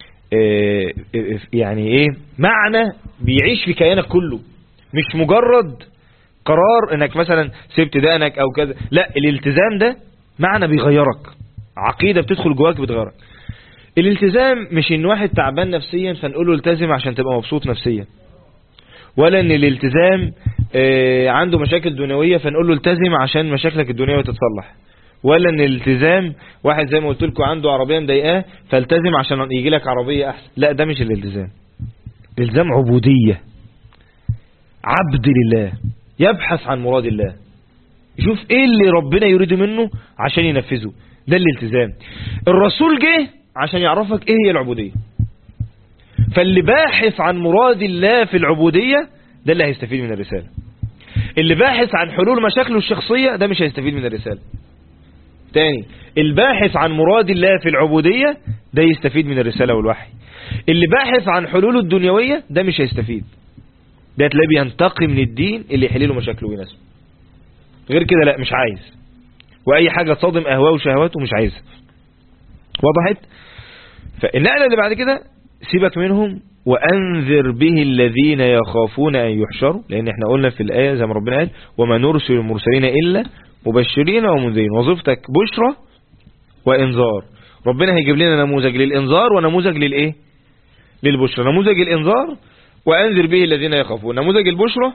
يعني إيه معنى بيعيش في كيانك كله، مش مجرد قرار إنك مثلا سبت دقنك أو كذا. لا، الالتزام ده معنى بيغيرك، عقيدة بتدخل جواك بتغيرك. الالتزام مش ان واحد تعبان نفسيا فنقول له التزم عشان تبقى مبسوط نفسيا، ولا ان الالتزام عنده مشاكل دنيوية فنقول له التزم عشان مشاكلك الدنيوية تتصلح، ولا ان الالتزام واحد زي ما قلت لكم عنده عربية مضايقاه فالتزم عشان يجي لك عربية احسن. لا، ده مش الالتزام. الالتزام عبودية، عبد لله يبحث عن مراد الله، يشوف ايه اللي ربنا يريد منه عشان ينفذه. ده الالتزام. الرسول جه عشان يعرفك ايه هي العبودية. فاللي باحث عن مراد الله في العبودية ده اللي هيستفيد من الرسالة. اللي باحث عن حلول مشاكله الشخصية ده مش هيستفيد من الرسالة. تاني، الباحث عن مراد الله في العبودية ده يستفيد من الرسالة والوحي. اللي باحث عن حلوله الدنيوية ده مش هيستفيد، ده تلاقيه بينتقي من الدين اللي يحلله مشاكله ويناسبه. غير كده لا، مش عايز، واي حاجة تصادم اهواه وشهواته مش عايزها. وضحت؟ فالنقلة اللي بعد كده سيبك منهم، وأنذر به الذين يخافون أن يحشروا، لأن احنا قلنا في الآية زي ما ربنا قال وما نرسل المرسلين إلا مبشرين ومنذرين. وظيفتك بشرى وإنذار. ربنا هيجيب لنا نموذج للإنذار ونموذج للإيه؟ للبشرى. نموذج الإنذار وأنذر به الذين يخافون. نموذج البشرى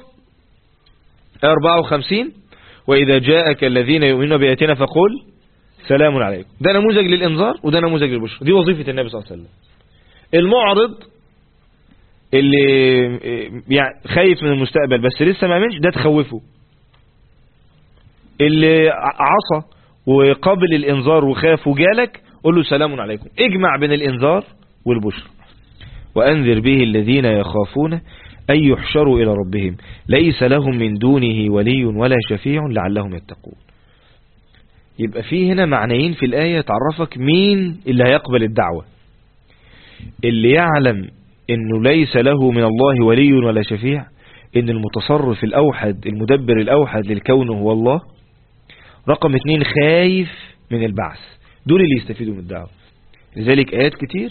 54 وإذا جاءك الذين يؤمنون بآياتنا فقل سلام عليكم. ده نموذج للإنذار وده نموذج للبشرى. دي وظيفة النبي صلى الله عليه وسلم. المعرض اللي يعني خايف من المستقبل بس لسه ما امنش، ده تخوفه. اللي عصى وقبل الإنذار وخاف وجالك قل له سلام عليكم. اجمع بين الإنذار والبشرى. وأنذر به الذين يخافون أن يحشروا إلى ربهم ليس لهم من دونه ولي ولا شفيع لعلهم يتقون. يبقى فيه هنا معنيين في الآية تعرفك مين اللي هيقبل الدعوة. اللي يعلم انه ليس له من الله ولي ولا شفيع، ان المتصرف الأوحد المدبر الأوحد للكون هو الله. رقم 2 خايف من البعث. دول اللي يستفيدوا من الدعوة. لذلك آيات كتير.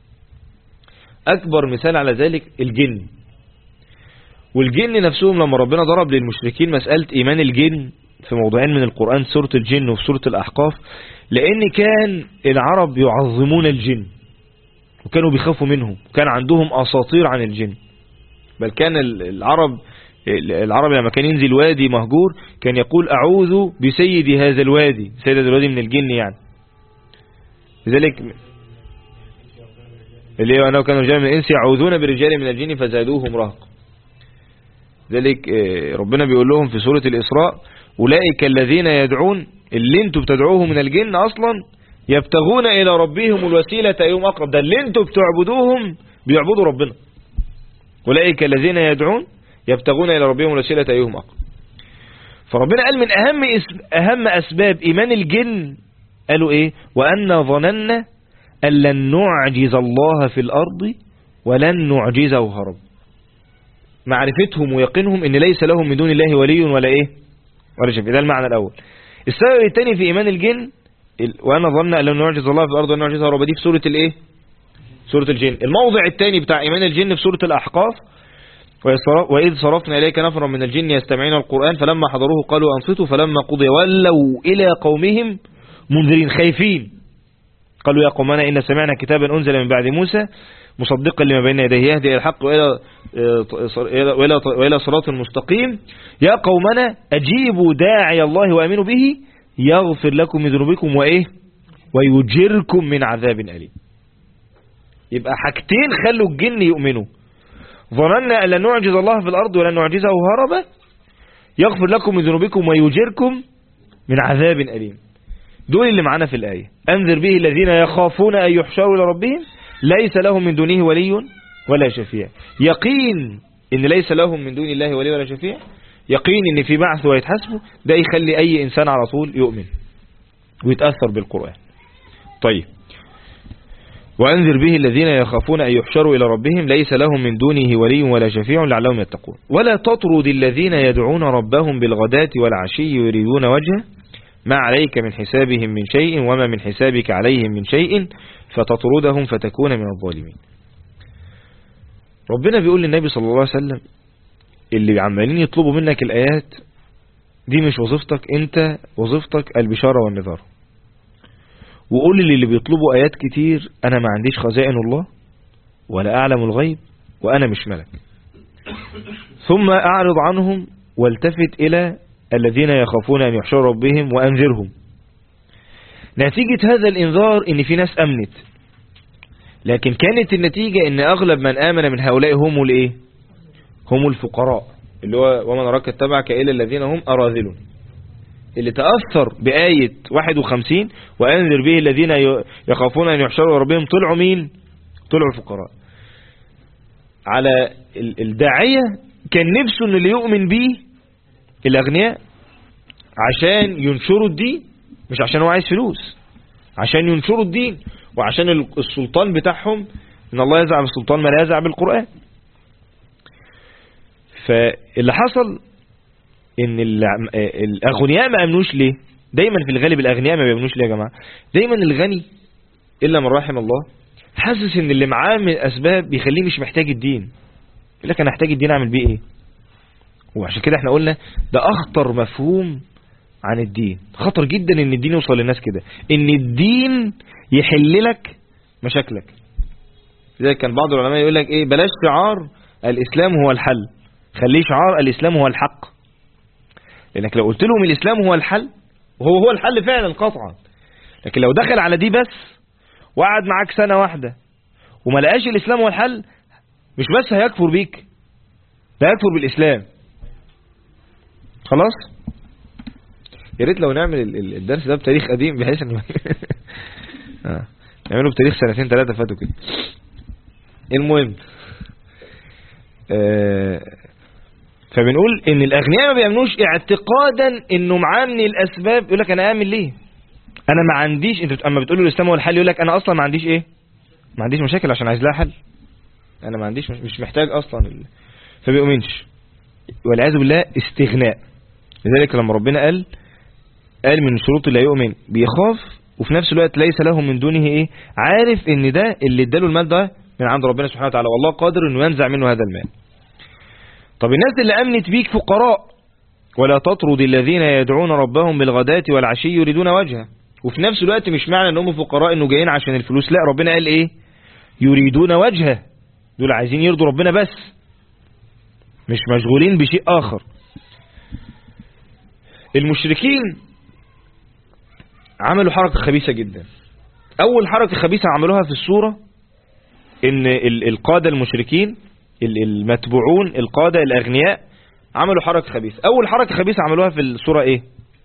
أكبر مثال على ذلك الجن. والجن نفسهم لما ربنا ضرب للمشركين مسألة إيمان الجن في موضوعين من القرآن، سورة الجن وفي سورة الأحقاف، لأن كان العرب يعظمون الجن وكانوا بيخافوا منهم، وكان عندهم أساطير عن الجن. بل كان العرب لما كان ينزل وادي مهجور كان يقول أعوذ بسيد هذا الوادي، سيد هذا الوادي من الجن يعني. لذلك اللي هو أنه كانوا رجال من الإنس يعوذون برجال من الجن فزادوهم رهقا. ذلك ربنا بيقول لهم في سورة الإسراء أولئك الذين يدعون، اللي انتوا بتدعوه من الجن أصلا، يبتغون إلى ربهم الوسيلة أيهم أقرب. ده اللي انتوا بتعبدوهم بيعبدوا ربنا. أولئك الذين يدعون يبتغون إلى ربهم الوسيلة أيهم أقرب. فربنا قال من أهم أسباب إيمان الجن قالوا إيه؟ وأن ظننا أن لن نعجز الله في الأرض ولن نعجزه هرب. معرفتهم ويقينهم ان ليس لهم من دون الله ولي ولا ايه ولا شفيع. ده المعنى الاول. السبب الثاني في ايمان الجن وانا ظن ان لن نعجز الله في الارض ولن نعجزه هرب، دي في سوره الايه؟ سوره الجن. الموضع الثاني بتاع ايمان الجن في سوره الاحقاف وإذ صرفنا إليك نفرا من الجن يستمعون القرآن فلما حضروه قالوا أنصتوا فلما قضي ولوا إلى قومهم منذرين خايفين قالوا يا قومنا إن سمعنا كتابا أنزل من بعد موسى مصدقا لما بين يديه يهدي إلى الحق وإلى صراط مستقيم يا قومنا أجيبوا داعي الله وأمنوا به يغفر لكم من ذنوبكم ويجركم من عذاب أليم. يبقى حاجتين خلوا الجن يؤمنوا. ظننا أن لن نعجز الله في الأرض ولن نعجزه هربا يغفر لكم من ذنوبكم ويجركم من عذاب أليم. دول اللي معانا في الآية. أنذر به الذين يخافون أن يحشروا إلى ربهم ليس لهم من دونه ولي ولا شفيع. يقين إن ليس لهم من دون الله ولي ولا شفيع، يقين إن في بعث ويتحسبوا، ده يخلي أي إنسان على طول يؤمن ويتأثر بالقرآن. طيب، وأنذر به الذين يخافون أن يحشروا إلى ربهم ليس لهم من دونه ولي ولا شفيع لعلهم يتقون. ولا تطرد الذين يدعون ربهم بالغداة والعشي يريدون وجهه ما عليك من حسابهم من شيء وما من حسابك عليهم من شيء فتطردهم فتكون من الظالمين. ربنا بيقول للنبي صلى الله عليه وسلم اللي عمالين يطلبوا منك الآيات دي مش وظيفتك، انت وظيفتك البشارة والنذار. وقول اللي بيطلبوا آيات كتير أنا ما عنديش خزائن الله ولا أعلم الغيب وأنا مش ملك. ثم أعرض عنهم والتفت إلى الذين يخافون أن يحشروا ربهم وأنذرهم. نتيجة هذا الإنذار إن في ناس أمنت، لكن كانت النتيجة إن أغلب من آمن من هؤلاء هم الإيه؟ هم الفقراء، اللي هو ومن أراك اتبعك إلا الذين هم أراذلون، اللي تأثر بآية 51 وأنذر به الذين يخافون أن يحشروا ربهم. طلعوا مين؟ طلعوا الفقراء. على الداعية كان نفسه إن اللي يؤمن به الأغنياء عشان ينشروا الدين، مش عشان هو عايز فلوس، عشان ينشروا الدين، وعشان السلطان بتاعهم إن الله يزع بالسلطان ما لا يزع بالقرآن. فاللي حصل ان الاغنياء ما امنوش ليه؟ دايما في الغالب الاغنياء ما بيامنوش ليه يا جماعه؟ دايما الغني الا من رحم الله حاسس ان اللي معاه من اسباب بيخليه مش محتاج الدين. يقول لك انا احتاج الدين اعمل بيه ايه؟ وعشان كده احنا قلنا ده اخطر مفهوم عن الدين. خطر جدا ان الدين يوصل للناس كده، ان الدين يحل لك مشاكلك. لذلك كان بعض العلماء يقول لك ايه، بلاش شعار الاسلام هو الحل، خليه شعار الاسلام هو الحق. لانك لو قلت لهم الاسلام هو الحل، وهو هو الحل فعلا قطعا، لكن لو دخل على دي بس وقعد معاك سنة واحدة وما لقاش الاسلام هو الحل، مش بس هيكفر بيك، ده هيكفر بالاسلام. خلاص. يا ريت لو نعمل الدرس ده بتاريخ قديم بحيث انه نعمله بتاريخ 2-3 فاتوا كده. المهم فبنقول ان الاغنياء ما بيامنوش اعتقادا انه معاه من الاسباب. يقول لك انا امن ليه؟ انا ما عنديش. انت اما بتقول له الاسلام هو الحل يقول لك انا اصلا ما عنديش ايه؟ ما عنديش مشاكل عشان عايز لها حل. انا ما عنديش، مش محتاج اصلا. فبيؤمنش، والعياذ بالله استغناء. لذلك لما ربنا قال من شروط اللي يؤمن بيخاف، وفي نفس الوقت ليس له من دونه ايه؟ عارف ان ده اللي اداله المال ده من عند ربنا سبحانه وتعالى، والله قادر انه ينزع منه هذا المال. طب الناس اللي امنت بيك فقراء. ولا تطرد الذين يدعون ربهم بالغداة والعشي يريدون وجهه. وفي نفس الوقت مش معنى انهم فقراء انه جايين عشان الفلوس، لا، ربنا قال ايه؟ يريدون وجهه، دول عايزين يرضوا ربنا بس، مش مشغولين بشيء اخر. المشركين عملوا حركة خبيثة جدا. اول حركة خبيثة عملوها في السورة ان القادة المشركين المتبوعون القادة الاغنياء عملوا حركة خبيثة. اول حركة خبيثة عملوها في السورة ايه؟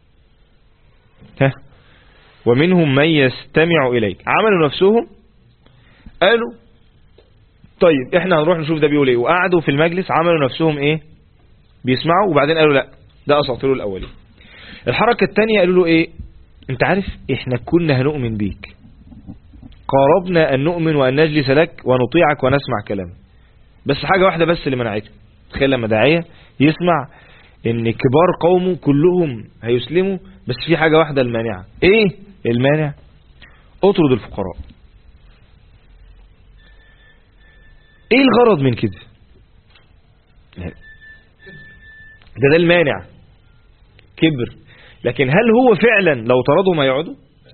ومنهم من يستمع اليك. عملوا نفسهم قالوا طيب احنا هنروح نشوف ده بيقول ايه، وقعدوا في المجلس عملوا نفسهم ايه؟ بيسمعوا، وبعدين قالوا لا ده اساطير الاولين. الحركة الثانية قالوا له ايه؟ انت عارف احنا كنا هنؤمن بيك، قاربنا ان نؤمن وان نجلس لك ونطيعك ونسمع كلامك، بس حاجة واحدة بس اللي منعته. تخيل لما داعية يسمع ان كبار قومه كلهم هيسلموا، بس في حاجة واحدة المانعة. ايه المانع؟ اطرد الفقراء. ايه الغرض من كده؟ ده المانع، كبر. لكن هل هو فعلا لو طردهم هيقعدوا؟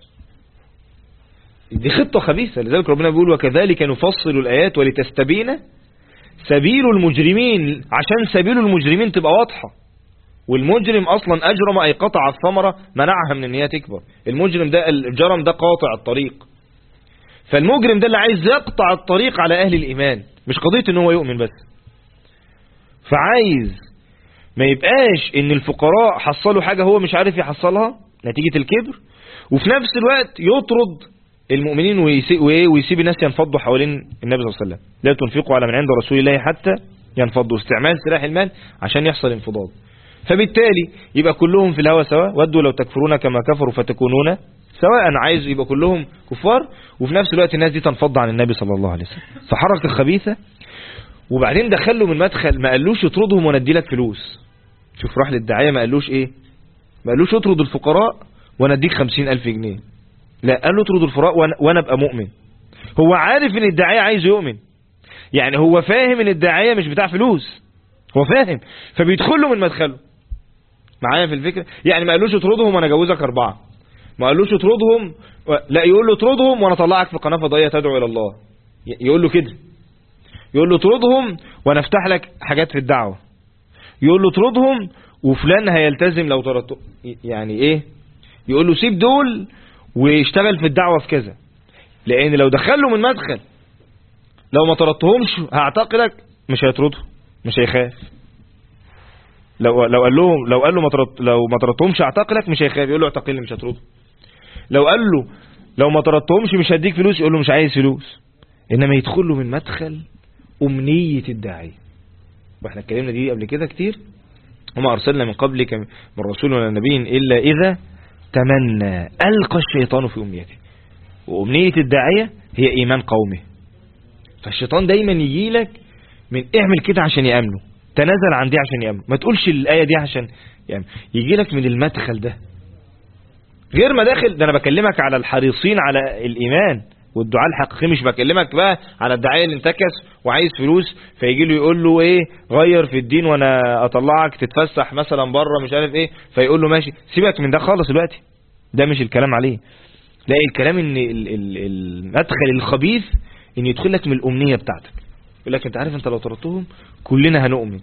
دي خطة خبيثة. لذلك ربنا بيقول وكذلك نفصل الآيات ولتستبين سبيل المجرمين، عشان سبيل المجرمين تبقى واضحة. والمجرم أصلا أجرم أي قطع الثمرة، منعها من أن هي تكبر. المجرم ده، الجرم ده قاطع الطريق، فالمجرم ده اللي عايز يقطع الطريق على أهل الإيمان، مش قضية أنه هو يؤمن بس. فعايز ما يبقاش ان الفقراء حصلوا حاجة هو مش عارف يحصلها نتيجة الكبر، وفي نفس الوقت يطرد المؤمنين ويسيب الناس ينفضوا حوالين النبي صلى الله عليه وسلم. لا تنفقوا على من عند رسول الله حتى ينفضوا، استعمال سلاح المال عشان يحصل انفضاض. فبالتالي يبقى كلهم في الهوى سواء، ودوا لو تكفرون كما كفروا فتكونون سواء. عايز يبقى كلهم كفار وفي نفس الوقت الناس دي تنفض عن النبي صلى الله عليه وسلم. فحركة خبيثة. وبعدين دخله من مدخل، ما قالوش اطردهم وندي لك فلوس. شوف راح للدعاية ما قالوش ايه، ما قالوش اطرد الفقراء ونديك 50,000 جنيه، لا قال له اطرد الفقراء وانا ابقى مؤمن. هو عارف ان الداعية عايز يؤمن، يعني هو فاهم ان الداعية مش بتاع فلوس، هو فاهم، فبيدخل له من مدخله. معايا في الفكرة؟ يعني ما قالوش اطردهم وانا اجوزك 4، ما قالوش اطردهم، لا يقول له اطردهم وانا اطلعك في قناة فضائية تدعو الى الله، يقول له كده. يقول له اطردهم وانا افتح لك حاجات في الدعوة، يقول له اطردهم وفلان هيلتزم لو طردته. يعني ايه؟ يقول له سيب دول ويشتغل في الدعوة في كذا، لان لو دخله من مدخل لو ما طردتهمش هعتقلك، مش هيطردهم، مش هيخاف. لو قال له ما طردتهمش هعتقلك، مش هيخاف، يقول له اعتقلني مش هطرده. لو قال له لو ما طردتهمش مش هديك فلوس، يقول له مش عايز فلوس. انما يدخل له من مدخل أمنية الداعية. واحنا اتكلمنا دي قبل كده كتير. وما أرسلنا من قبلك من رسول ولا نبي إلا إذا تمنى ألقى الشيطان في أمنيته. وأمنية الداعية هي إيمان قومه. فالشيطان دايما يجي لك من اعمل كده عشان يأمنوا، تنازل عن دي عشان يأمنوا، ما تقولش الآية دي عشان يأمنوا. يجي لك من المدخل ده غير ما داخل. ده أنا بكلمك على الحريصين على الإيمان والدعاء الحقيقي، مش بكلمك بقى على الداعية اللي انتكس وعايز فلوس فيجي له يقول له ايه غير في الدين وانا اطلعك تتفسح مثلا بره مش عارف ايه، فيقول له ماشي. سيبك من ده خالص دلوقتي، ده مش الكلام عليه. لا، الكلام ان المدخل الخبيث ان يدخل لك من الامنية بتاعتك، يقول لك انت عارف انت لو طردتهم كلنا هنؤمن.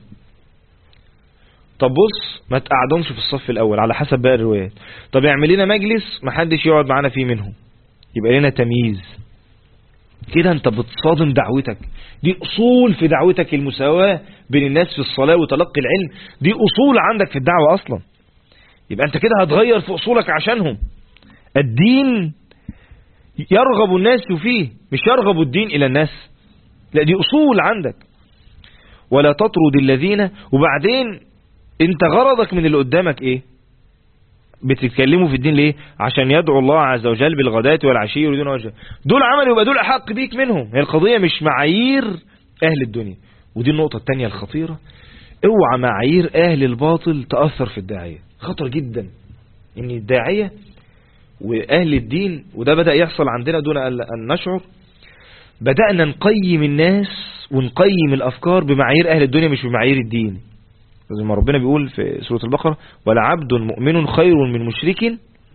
طب بص ما تقعدهمش في الصف الاول على حسب بقى الروايات، طب اعمل لنا مجلس ما حدش يقعد معانا فيه منهم، يبقى لنا تمييز. كده انت بتصادم دعوتك. دي اصول في دعوتك، المساواة بين الناس في الصلاة وتلقي العلم، دي اصول عندك في الدعوة اصلا. يبقى انت كده هتغير في اصولك عشانهم. الدين يرغب الناس فيه، مش يرغب الدين الى الناس، لا دي اصول عندك. ولا تطرد الذين. وبعدين انت غرضك من اللي قدامك ايه؟ بتتكلموا في الدين ليه؟ عشان يدعو الله عز وجل بالغداة والعشي يريدون وجهه. دول عملوا يبقى دول احق بيك منهم. هي القضية مش معايير اهل الدنيا. ودي النقطة الثانية الخطيرة. اوعى معايير اهل الباطل تأثر في الداعية. خطر جدا ان الداعية واهل الدين، وده بدأ يحصل عندنا دون ان نشعر، بدأنا نقيم الناس ونقيم الافكار بمعايير اهل الدنيا مش بمعايير الدين. زي ما ربنا بيقول في سورة البقرة ولعبد مؤمن خير من مشرك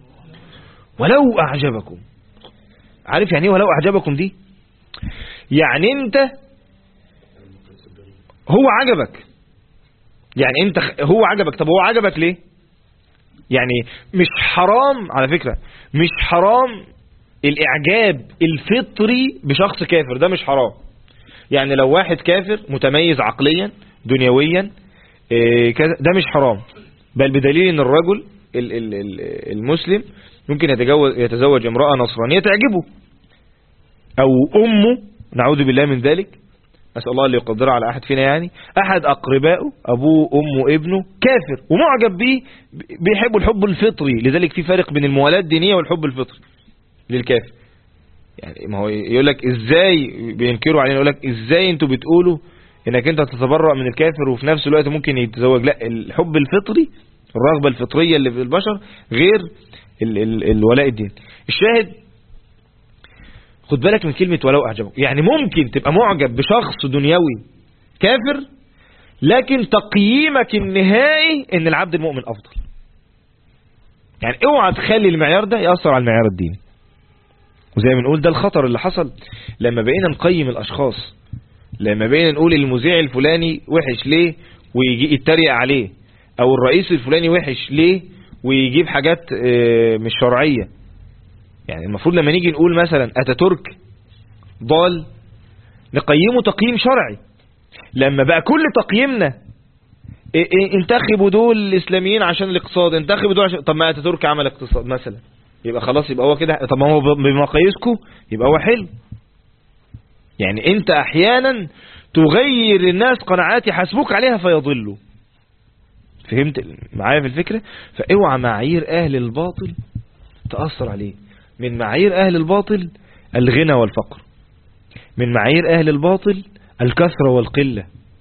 ولو أعجبكم. عارف يعني ايه ولو أعجبكم دي؟ يعني انت هو عجبك، يعني انت هو عجبك. طب هو عجبك ليه؟ يعني مش حرام على فكرة، مش حرام الإعجاب الفطري بشخص كافر، ده مش حرام. يعني لو واحد كافر متميز عقليا دنيويا ده مش حرام، بل بدليل ان الرجل المسلم ممكن يتزوج امرأة نصرانية تعجبه، او امه، نعوذ بالله من ذلك، أسأل الله اللي يقدر على أحد فينا، يعني أحد أقربائه أبوه أمه ابنه كافر ومعجب به، بيحبوا الحب الفطري. لذلك في فرق بين الموالاة الدينية والحب الفطري للكافر. يعني ما هو يقول لك إزاي، بينكروا علينا، يقول لك إزاي أنتوا بتقولوا إنك أنت تتبرأ من الكافر وفي نفس الوقت ممكن يتزوج. لا، الحب الفطري، الرغبة الفطرية اللي في البشر غير الولاء الدين. الشاهد خد بالك من كلمة ولو أعجبك. يعني ممكن تبقى معجب بشخص دنيوي كافر لكن تقييمك النهائي ان العبد المؤمن افضل. يعني اوعى تخلي المعيار ده يأثر على المعيار الديني. وزي ما نقول ده الخطر اللي حصل لما بقينا نقيم الاشخاص، لما بقينا نقول المذيع الفلاني وحش ليه ويجي يتريق عليه، او الرئيس الفلاني وحش ليه ويجيب حاجات مش شرعية. يعني المفروض لما نيجي نقول مثلا اتاتورك ضال نقيمه تقييم شرعي. لما بقى كل تقييمنا انتخبوا دول الاسلاميين عشان الاقتصاد، انتخبوا دول عشان، طب ما اتاتورك عمل اقتصاد مثلا، يبقى خلاص يبقى هو كده، طب ما هو بمقاييسكم يبقى هو حلو. يعني انت احيانا تغير الناس قناعات يحاسبوك عليها فيضلوا. فهمت معايا في الفكرة؟ فاوعى معايير اهل الباطل تأثر عليه. من معايير اهل الباطل الغنى والفقر، من معايير اهل الباطل الكثرة والقلة.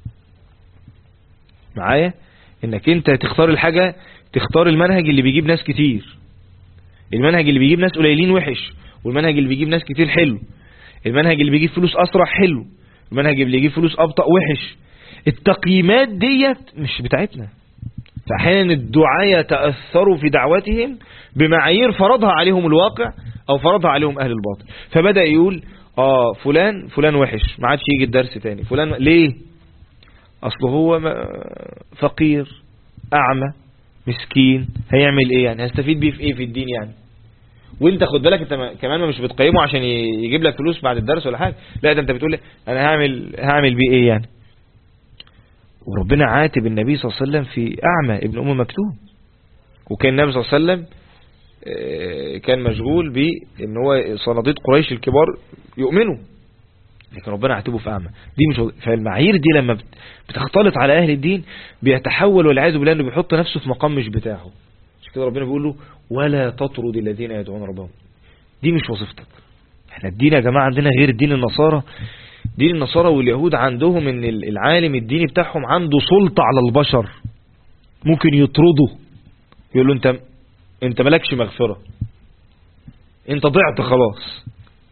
معايا؟ انك انت تختار الحاجة، تختار المنهج اللي بيجيب ناس كتير، المنهج اللي بيجيب ناس قليلين وحش، والمنهج اللي بيجيب ناس كتير حلو، المنهج اللي بيجيب فلوس اسرع حلو، المنهج اللي بيجيب فلوس ابطأ وحش. التقييمات ديت مش بتاعتنا. فاحيانا الدعاة يتأثروا في دعوتهم بمعايير فرضها عليهم الواقع او فرضها عليهم اهل الباطل، فبدأ يقول فلان وحش ما عادش يجي الدرس تاني. فلان ليه؟ اصله هو فقير اعمى مسكين، هيعمل ايه يعني؟ هستفيد بيه في ايه في الدين يعني؟ وانت خد بالك انت كمان مش بتقيمه عشان يجيب لك فلوس بعد الدرس ولا حاجه، لا ده انت بتقول انا هعمل بيه ايه يعني؟ وربنا عاتب النبي صلى الله عليه وسلم في اعمى ابن ام مكتوم، وكان النبي صلى الله عليه وسلم كان مشغول بان هو صناديد قريش الكبار يؤمنوا، لكن ربنا عاتبه في اعمى. دي مش فالمعايير دي لما بتختلط على اهل الدين بيتحول والعياذ بالله انه بيحط نفسه في مقام مش بتاعه. مش كده ربنا بيقول له ولا تطرد الذين يدعون ربهم. دي مش وظيفتك. احنا الدين يا جماعه عندنا غير دين النصارى. دين النصارى واليهود عندهم ان العالم الديني بتاعهم عنده سلطة على البشر، ممكن يطرده، يقول له انت مالكش مغفرة، انت ضعت خلاص.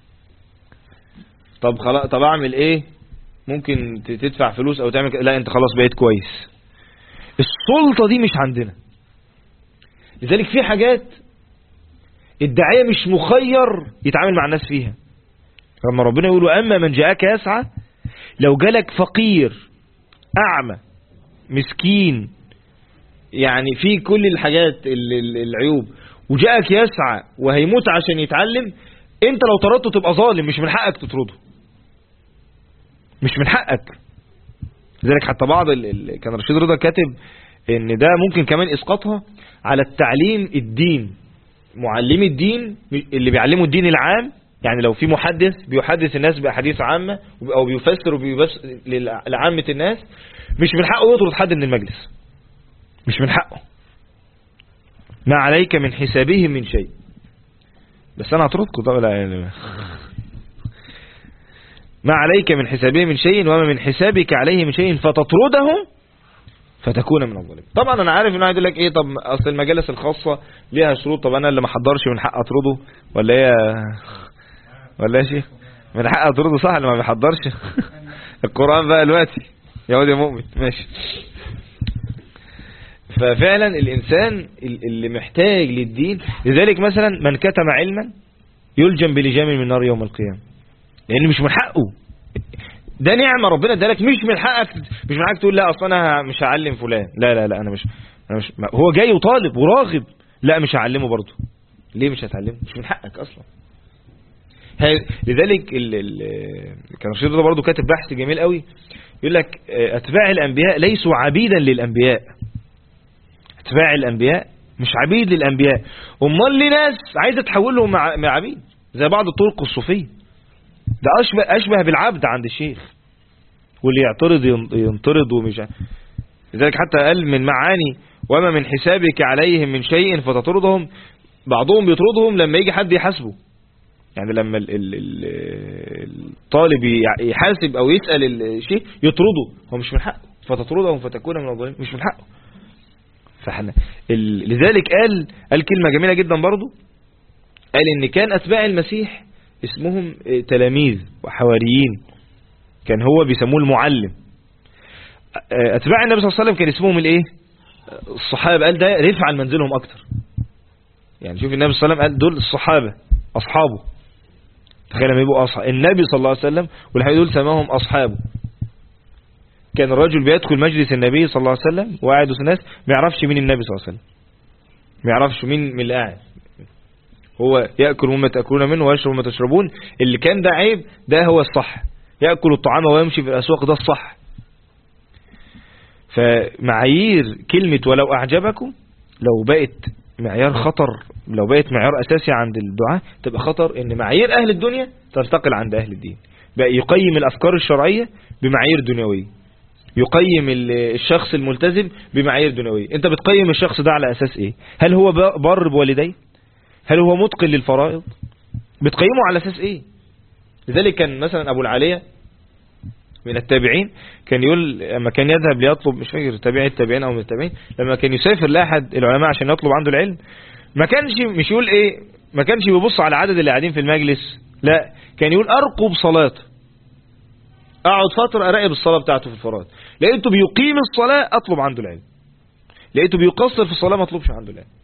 طب اعمل ايه؟ ممكن تدفع فلوس او تعمل لا انت خلاص بقيت كويس. السلطة دي مش عندنا. لذلك في حاجات الداعية مش مخير يتعامل مع الناس فيها. لما ربنا يقول اما من جاءك يسعى، لو جالك فقير اعمى مسكين يعني في كل الحاجات العيوب وجاءك يسعى وهيموت عشان يتعلم، انت لو طردته تبقى ظالم، مش من حقك تطرده، مش من حقك. لذلك حتى بعض كان رشيد رضا كاتب ان ده ممكن كمان اسقاطها على التعليم الدين. معلمي الدين اللي بيعلموا الدين العام، يعني لو في محدث بيحدث الناس بأحاديث عامة او بيفسر لعامة الناس، مش من حقه يطرد حد من المجلس، مش من حقه. ما عليك من حسابهم من شيء. بس انا هطردكم ده ولا يعني ما عليك من حسابهم من شيء وما من حسابك عليه من شيء فتطردهم فتكون من الظالمين. طبعا انا عارف انه هيقول لك ايه، طب اصل المجالس الخاصة ليها شروط، طب انا اللي ما حضرش من حق اطرده ولا ايه ولا ايه شيء؟ من حق اطرده صح اللي ما بيحضرش القرآن بقى دلوقتي يا ولد يا مؤمن ماشي. ففعلا الانسان اللي محتاج للدين، لذلك مثلا من كتم علما يلجم بلجام من نار يوم القيامة، لان مش من حقه. ده نعمة ربنا ادالك، مش من حقك تقول لا اصلا انا مش هعلم فلان، لا انا مش هو جاي وطالب وراغب، لا مش هعلمه برضه. ليه مش هتعلمه؟ مش من حقك اصلا. لذلك كان رشيد رضا برضه كاتب بحث جميل قوي، يقول لك اتباع الانبياء ليسوا عبيدا للانبياء. اتباع الانبياء مش عبيد للانبياء، امال ليه ناس عايزه تحولهم مع عبيد زي بعض الطرق الصوفيه. ده اشبه بالعبد عند الشيخ، واللي يعترض ينطرد ومش. لذلك حتى قال من معاني وما من حسابك عليهم من شيء فتطردهم، بعضهم بيطردهم لما يجي حد يحاسبه، يعني لما الطالب يحاسب او يسأل الشيء يطرده، هو مش من حقه، فتطردهم فتكون من الظالمين، مش من حقه. فاحنا لذلك قال كلمة جميلة جدا برضو، قال ان كان اتباع المسيح اسمهم تلاميذ وحواريين، كان هو بيسموه المعلم. اتباع النبي صلى الله عليه وسلم كان اسمهم الايه؟ الصحابة. قال ده رفع منزلهم اكتر. يعني شوف النبي صلى الله عليه وسلم قال دول الصحابة اصحابه. تخيل لما يبقوا اصحاب النبي صلى الله عليه وسلم، والحقيقة دول سماهم اصحابه. كان الرجل بيدخل مجلس النبي صلى الله عليه وسلم وقاعد وسط الناس ما يعرفش مين النبي صلى الله عليه وسلم، ما يعرفش مين من اللي قاعد. هو يأكل مما تأكلون منه ويشرب مما تشربون. اللي كان ده عيب، ده هو الصح. يأكل الطعام ويمشي في الأسواق، ده الصح. فمعايير كلمة ولو أعجبكم لو بقت معيار خطر، لو بقت معيار أساسي عند الدعاء، تبقى خطر ان معايير أهل الدنيا تنتقل عند أهل الدين. بقى يقيم الأفكار الشرعية بمعايير دنيوية، يقيم الشخص الملتزم بمعايير دنيوية. انت بتقيم الشخص ده على أساس ايه؟ هل هو بر بوالديه؟ هل هو متقن للفرائض؟ بتقيمه على أساس ايه؟ لذلك كان مثلا أبو العالية من التابعين كان يقول لما كان يذهب ليطلب، مش فاكر تابعي التابعين او من التابعين، لما كان يسافر لاحد العلماء عشان يطلب عنده العلم، ما كانش مش يقول ايه، ما كانش بيبص على عدد اللي قاعدين في المجلس، لا كان يقول ارقب صلاته، اقعد فتره اراقب الصلاه بتاعته في الفرائض، لقيته بيقيم الصلاه اطلب عنده العلم، لقيته بيقصر في الصلاه ما اطلبش عنده العلم.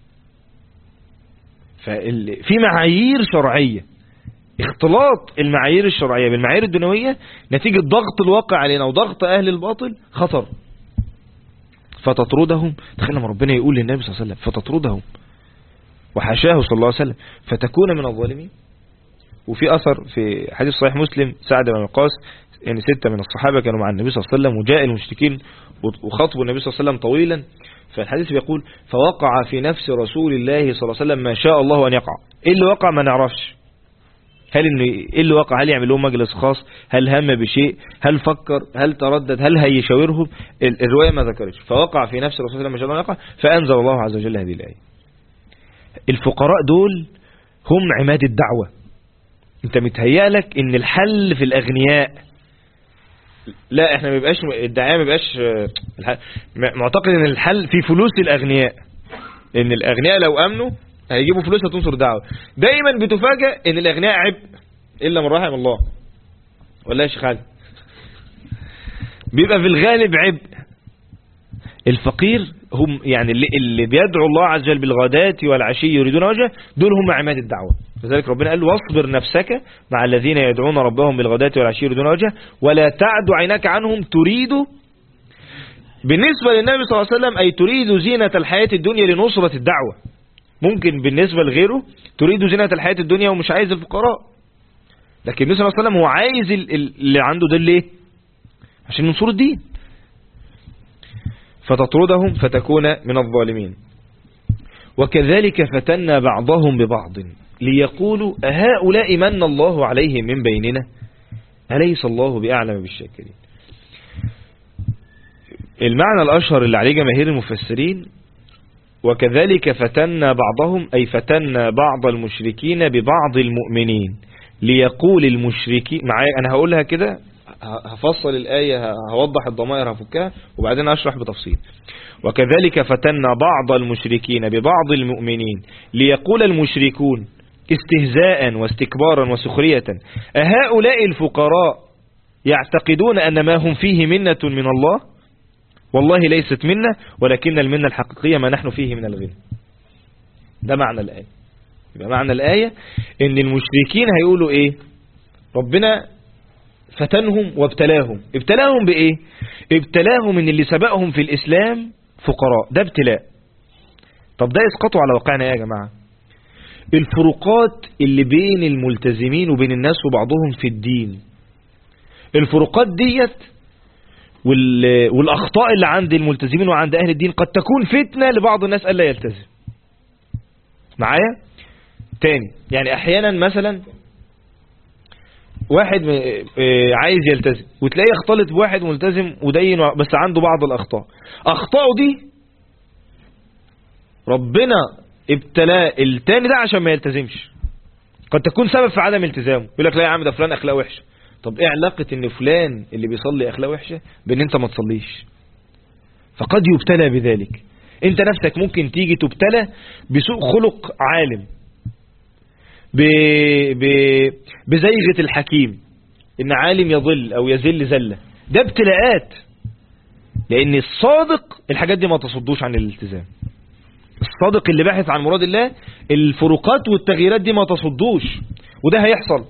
ففي معايير شرعيه، اختلاط المعايير الشرعية بالمعايير الدنيوية نتيجة ضغط الواقع علينا وضغط أهل الباطل خطر. فتطردهم، تخيل لما ربنا يقول للنبي صلى الله عليه وسلم فتطردهم وحاشاه صلى الله عليه وسلم فتكون من الظالمين. وفي أثر في حديث صحيح مسلم سعد بن وقاص، يعني 6 من الصحابة كانوا مع النبي صلى الله عليه وسلم وجاء المشركين وخطبوا النبي صلى الله عليه وسلم طويلا، فالحديث بيقول فوقع في نفس رسول الله صلى الله عليه وسلم ما شاء الله أن يقع. إيه اللي وقع ما نعرفش، هل إنه إيه اللي وقع، هل يعمل لهم مجلس خاص، هل هم بشيء، هل فكر، هل تردد، هل هيشاورهم، الرواية ما ذكرتش. فوقع في نفس الرسول صلى الله عليه وسلم ما شاء الله يقع، فأنزل الله عز وجل هذه الآية. الفقراء دول هم عماد الدعوة. انت متهيألك ان الحل في الأغنياء، لا احنا ما بيبقاش الدعاية، ما بيبقاش معتقد ان الحل في فلوس الأغنياء، ان الأغنياء لو أمنوا هيجيبوا فلوس هتنصر دعوة. دايما بتفاجأ ان الأغنياء عبء إلا من رحم الله، ولا يا شيخ علي؟ بيبقى في الغالب عبء. الفقير هم يعني اللي بيدعو الله عز وجل بالغداة والعشي يريدون وجهه، دول هم عماد الدعوة. لذلك ربنا قال واصبر نفسك مع الذين يدعون ربهم بالغداة والعشي يريدون وجهه ولا تعد عيناك عنهم تريد. بالنسبة للنبي صلى الله عليه وسلم أي تريد زينة الحياة الدنيا لنصرة الدعوة. ممكن بالنسبة لغيره تريد زينة الحياة الدنيا ومش عايز الفقراء، لكن النبي صلى الله عليه وسلم هو عايز اللي عنده ده ليه؟ عشان ينصر الدين. فتطردهم فتكون من الظالمين. وكذلك فتنا بعضهم ببعض ليقولوا أهؤلاء من الله عليهم من بيننا أليس الله بأعلم بالشاكرين. المعنى الأشهر اللي عليه جماهير المفسرين وكذلك فتنا بعضهم أي فتنا بعض المشركين ببعض المؤمنين ليقول المشركين معايا. أنا هقولها كده، هفصل الآية، هوضح الضمائر، هفكها وبعدين أشرح بتفصيل. وكذلك فتنا بعض المشركين ببعض المؤمنين ليقول المشركون استهزاء واستكبارا وسخرية أهؤلاء الفقراء يعتقدون أن ما هم فيه منة من الله والله ليست منة ولكن المنة الحقيقية ما نحن فيه من الغنى. ده معنى الآية. يبقى معنى الآية ان المشركين هيقولوا ايه؟ ربنا فتنهم وابتلاهم. ابتلاهم بايه؟ ابتلاهم ان اللي سبقهم في الاسلام فقراء، ده ابتلاء. طب ده يسقطوا على واقعنا ايه يا جماعة؟ الفروقات اللي بين الملتزمين وبين الناس وبعضهم في الدين، الفروقات ديت والأخطاء اللي عند الملتزمين وعند أهل الدين قد تكون فتنة لبعض الناس ألا يلتزم معايا. تاني يعني أحيانا مثلا واحد عايز يلتزم وتلاقيه يختلط بواحد ملتزم ودين بس عنده بعض الأخطاء، أخطاءه دي ربنا ابتلاء التاني ده عشان ما يلتزمش، قد تكون سبب في عدم التزامه. يقول لك لا يا عم ده فلان أخلاق وحشة. طب ايه علاقة ان فلان اللي بيصلي اخلاق وحشة بان انت ما تصليش؟ فقد يبتلى بذلك. انت نفسك ممكن تيجي تبتلى بسوء خلق عالم، بزيغة الحكيم، ان عالم يضل او يزل زلة. ده ابتلاءات. لان الصادق الحاجات دي ما تصدوش عن الالتزام. الصادق اللي باحث عن مراد الله الفروقات والتغييرات دي ما تصدوش. وده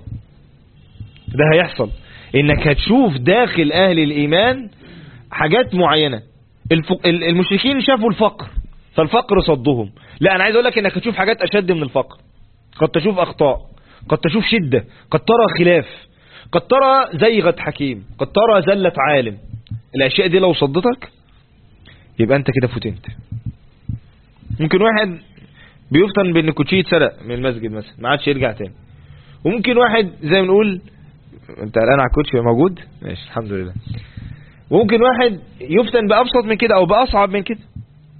هيحصل انك هتشوف داخل اهل الايمان حاجات معينة. المشركين شافوا الفقر فالفقر صدهم. لا انا عايز اقول لك انك هتشوف حاجات اشد من الفقر. قد تشوف اخطاء، قد تشوف شدة، قد ترى خلاف، قد ترى زيغة حكيم، قد ترى زلة عالم. الاشياء دي لو صدتك يبقى انت كده فتنت. ممكن واحد بيفتن بان كوتشي اتسرق من المسجد مثلا ما عادش يرجع تاني. وممكن واحد زي ما نقول انت الان على الكوتشي موجود ماشي الحمد لله. وممكن واحد يفتن بأبسط من كده او بأصعب من كده.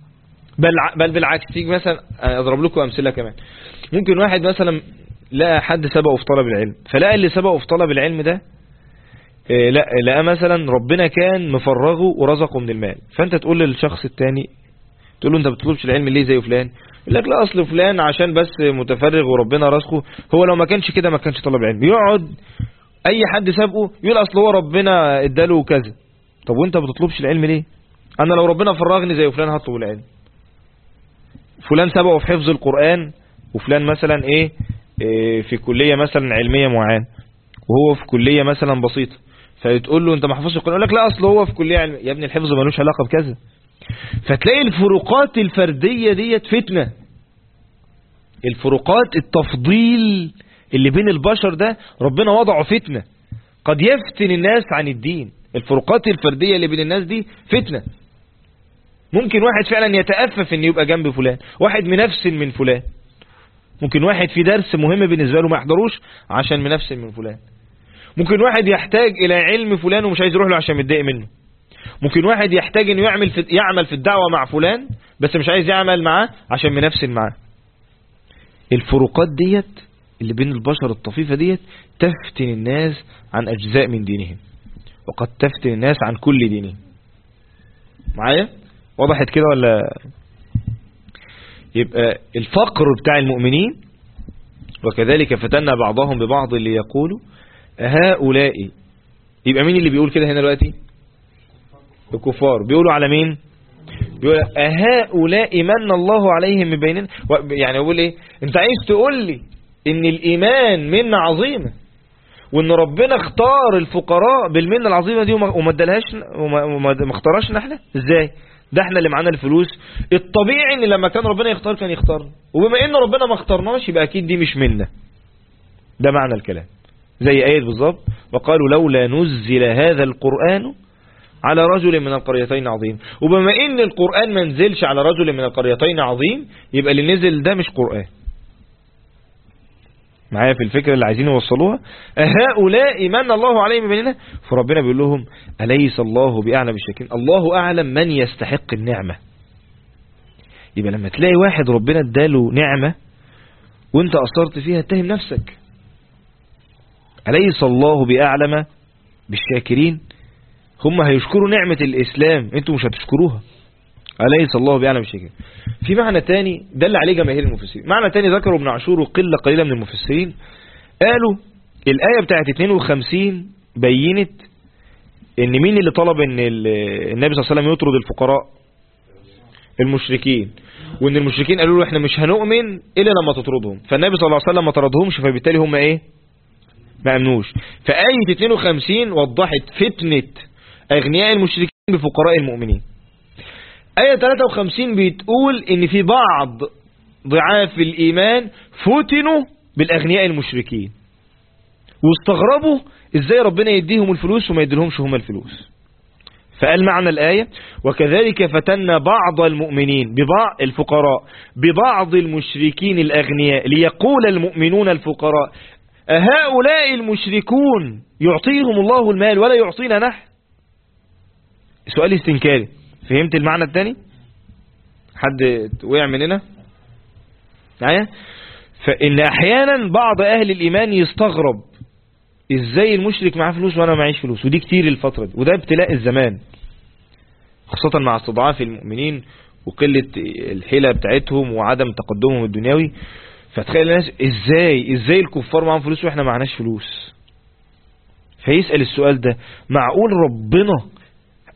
بل بالعكس. تيجي مثلا اضرب لكم امثله كمان. ممكن واحد مثلا لقى حد سبقه في طلب العلم، فلقى اللي سبقه في طلب العلم ده لقى مثلا ربنا كان مفرغه ورزقه من المال. فانت تقول للشخص التاني تقول له انت بتطلبش العلم ليه زي فلان؟ يقول لك لا اصل فلان عشان بس متفرغ وربنا رزقه، هو لو ما كانش كده ما كانش طلب علم. يقعد اي حد سابقه يقول اصل هو ربنا اداله كذا. طب وانت بتطلبش العلم ليه؟ انا لو ربنا فرغني زي فلان هطلب العلم. فلان سبقه في حفظ القرآن وفلان مثلا في كلية مثلا علمية معينة وهو في كلية مثلا بسيطة، فتقول له انت ما حفظش القرآن، يقول لك لا اصل هو في كلية علمية. يا ابني الحفظ ملوش علاقة بكذا. فتلاقي الفروقات الفردية ديت فتنة. الفروقات التفضيل اللي بين البشر ده ربنا وضعه فتنة قد يفتن الناس عن الدين. الفروقات الفردية اللي بين الناس دي فتنة. ممكن واحد فعلا يتأفف ان يبقى جنب فلان، واحد منفسن من فلان. ممكن واحد في درس مهم بالنسبة له ما يحضروش عشان منفسن من فلان. ممكن واحد يحتاج الى علم فلان ومش عايز يروح له عشان متضايق منه. ممكن واحد يحتاج انه يعمل في الدعوة مع فلان بس مش عايز يعمل معاه عشان منفسن معاه. الفروقات ديت اللي بين البشر الطفيفة ديت تفتن الناس عن اجزاء من دينهم، وقد تفتن الناس عن كل دينهم. معايا؟ وضحت كده ولا؟ يبقى الفقر بتاع المؤمنين وكذلك فتنا بعضهم ببعض اللي يقولوا هؤلاء. يبقى مين اللي بيقول كده هنا دلوقتي؟ الكفار. بيقولوا على مين؟ بيقول هؤلاء من الله عليهم من بيننا. يعني يقول ايه؟ انت عايز تقول لي ان الايمان منة عظيمة وان ربنا اختار الفقراء بالمنة العظيمة دي وما ادالهاش وما اختارهاش احنا؟ ازاي؟ ده احنا اللي معانا الفلوس. الطبيعي ان لما كان ربنا يختار كان يختار، وبما ان ربنا ما اختارناش يبقى اكيد دي مش منا. ده معنى الكلام. زي آية بالظبط وقالوا لولا نزل هذا القرآن على رجل من القريتين عظيم. وبما ان القرآن ما نزلش على رجل من القريتين عظيم يبقى اللي نزل ده مش قرآن. معايا في الفكرة اللي عايزين يوصلوها؟ هؤلاء من الله عليهم من بيننا. فربنا بيقول لهم أليس الله بأعلم بالشاكرين؟ الله أعلم من يستحق النعمة. يبقى لما تلاقي واحد ربنا اداله نعمة وانت أصرت فيها اتهم نفسك. أليس الله بأعلم بالشاكرين؟ هم هيشكروا نعمة الإسلام انتوا مش هتشكروها. أليس الله بأعلم بالشاكرين. في معنى تاني دل عليه جماهير المفسرين. معنى تاني ذكره ابن عاشور وقلة قليلة من المفسرين. قالوا الآية بتاعت 52 بينت ان مين اللي طلب ان النبي صلى الله عليه وسلم يطرد الفقراء؟ المشركين. وان المشركين قالوا له احنا مش هنؤمن الا لما تطردهم. فالنبي صلى الله عليه وسلم ما طردهمش فبالتالي هم ما امنوش. فآية 52 وضحت فتنة اغنياء المشركين بفقراء المؤمنين. آية 53 بتقول ان في بعض ضعاف الإيمان فتنوا بالأغنياء المشركين واستغربوا ازاي ربنا يديهم الفلوس وما يديلهمش هم الفلوس. فقال معنى الآية وكذلك فتنا بعض المؤمنين ببعض الفقراء ببعض المشركين الأغنياء ليقول المؤمنون الفقراء أهؤلاء المشركون يعطيهم الله المال ولا يعطينا نحن؟ سؤال استنكاري. فهمت المعنى الثاني؟ حد وقع مننا؟ معايا؟ فإن أحيانا بعض أهل الإيمان يستغرب إزاي المشرك معاه فلوس وأنا معيش فلوس. ودي كتير الفترة دي، وده ابتلاء الزمان خاصة مع استضعاف المؤمنين وقلة الحيلة بتاعتهم وعدم تقدمهم الدنيوي. فتخيل الناس إزاي الكفار معهم فلوس وإحنا معناش فلوس. فيسأل السؤال ده معقول ربنا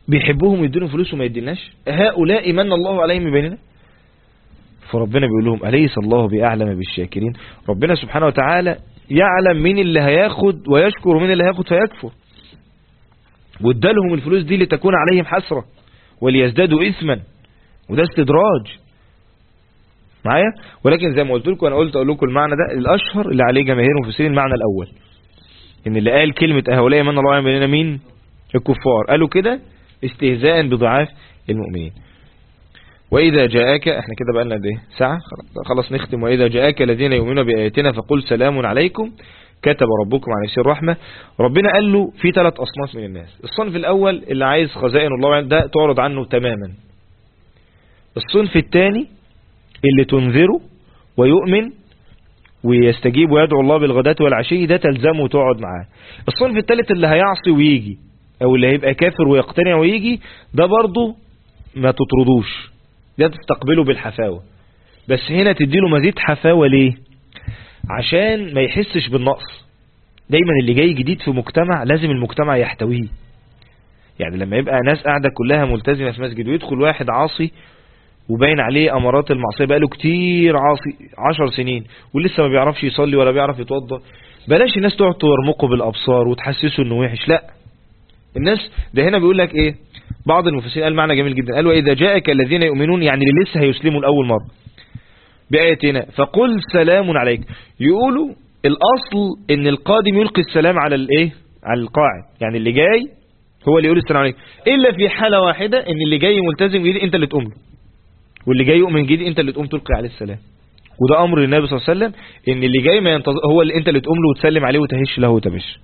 بيحبوهم ويدينهم فلوس وما يديناش؟ هؤلاء من الله عليهم بيننا. فربنا بيقول لهم أليس الله بأعلم بالشاكرين؟ ربنا سبحانه وتعالى يعلم مين اللي هياخد ويشكر ومين اللي هياخد فيكفر، وادالهم الفلوس دي لتكون عليهم حسرة وليزدادوا إثما، وده استدراج معايا. ولكن زي ما قلت لكم، أنا أقول لكم المعنى ده الأشهر اللي عليه جماهير المفسرين، المعنى الأول، إن اللي قال كلمة هؤلاء من الله عليهم بيننا مين؟ الكفار. قالوا كده استهزاء بضعاف المؤمنين. وإذا جاءك، احنا كده بقى لنا قد ايه؟ ساعة، خلاص نختم. وإذا جاءك الذين يؤمنون بآياتنا فقل سلام عليكم كتب ربكم على نفسه الرحمة. ربنا قال له في 3 أصناف من الناس. الصنف الأول اللي عايز خزائن الله ده تعرض عنه تماما. الصنف الثاني اللي تنذره ويؤمن ويستجيب ويدعو الله بالغداة والعشي، ده تلزمه وتقعد معاه. الصنف الثالث اللي هيعصي ويجي، او اللي هيبقى كافر ويقتنع ويجي، ده برضه ما تطردوش، ده تستقبله بالحفاوة. بس هنا تديله مزيد حفاوة ليه؟ عشان ما يحسش بالنقص. دايما اللي جاي جديد في مجتمع لازم المجتمع يحتويه. يعني لما يبقى ناس قاعدة كلها ملتزمة في مسجد ويدخل واحد عاصي وباين عليه امارات المعصيه، بقاله كتير عاصي 10 سنين ولسه ما بيعرفش يصلي ولا بيعرف يتوضا، بلاش الناس تقعد ترمقه بالابصار وتحسسه انه وحش. لا، الناس ده هنا بيقول لك ايه، بعض المفسرين قال معنى جميل جدا، قالوا اذا جاءك الذين يؤمنون، يعني اللي لسه هيسلموا لاول مره، باياتنا فقل سلام عليك. يقولوا الاصل ان القادم يلقي السلام على الايه، على القاعد، يعني اللي جاي هو اللي يقول السلام عليكم، الا في حاله واحده، ان اللي جاي ملتزم جديد انت اللي تقوم له، واللي جاي يؤمن جديد انت اللي تقوم تلقي عليه السلام. وده امر النبي صلى الله عليه وسلم، ان اللي جاي ما ينتظر، هو اللي انت اللي تقوم له وتسلم عليه وتهش له وتبش.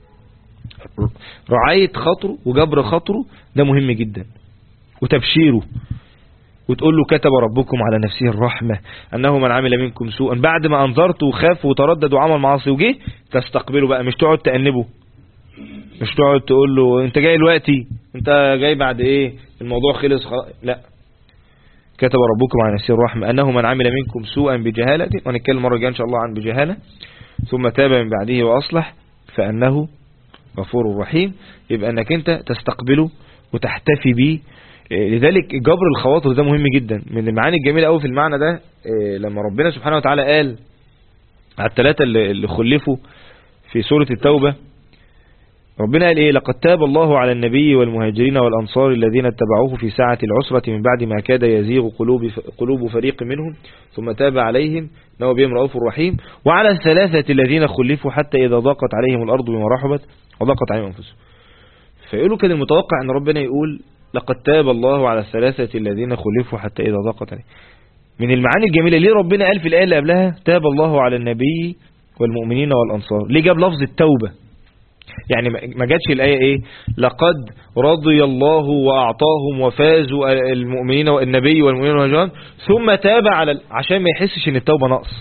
رعاية خاطره وجبر خاطره ده مهم جدا، وتبشيره، وتقول له كتب ربكم على نفسه الرحمة انه من عمل منكم سوءا، بعد ما انذرته وخاف وتردد وعمل معاصي وجه تستقبله بقى، مش تقعد تأنبه، مش تقعد تقول له انت جاي دلوقتي، انت جاي بعد ايه، الموضوع خلص خلاص. لا، كتب ربكم على نفسه الرحمة أنه من عمل منكم سوءا بجهالة، ونتكلم مرة جاية إن شاء الله عن بجهالة، ثم تاب من بعده وأصلح فأنه غفور رحيم. يبقى أنك أنت تستقبله وتحتفي به. لذلك جبر الخواطر ده مهم جدا. من المعاني الجميلة قوي في المعنى ده لما ربنا سبحانه وتعالى قال على الثلاثة اللي خلفوا في سورة التوبة، ربنا قال ايه، لقد تاب الله على النبي والمهاجرين والأنصار الذين اتبعوه في ساعة العسرة من بعد ما كاد يزيغ قلوب فريق منهم ثم تاب عليهم إنه بهم رؤوف رحيم، وعلى الثلاثة الذين خلفوا حتى إذا ضاقت عليهم الأرض بما رحبت وضاقت عليهم أنفسهم. فيقولوا كان المتوقع أن ربنا يقول لقد تاب الله على الثلاثة الذين خلفوا حتى إذا ضاقت عليهم. من المعاني الجميلة ليه ربنا قال في الآية اللي قبلها تاب الله على النبي والمؤمنين والأنصار؟ ليه جاب لفظ التوبة؟ يعني ما جاتش الآية ايه لقد رضي الله وأعطاهم وفازوا المؤمنين والنبي والمؤمنين والمهاجرين ثم تاب على عشان ما يحسش ان التوبة نقص،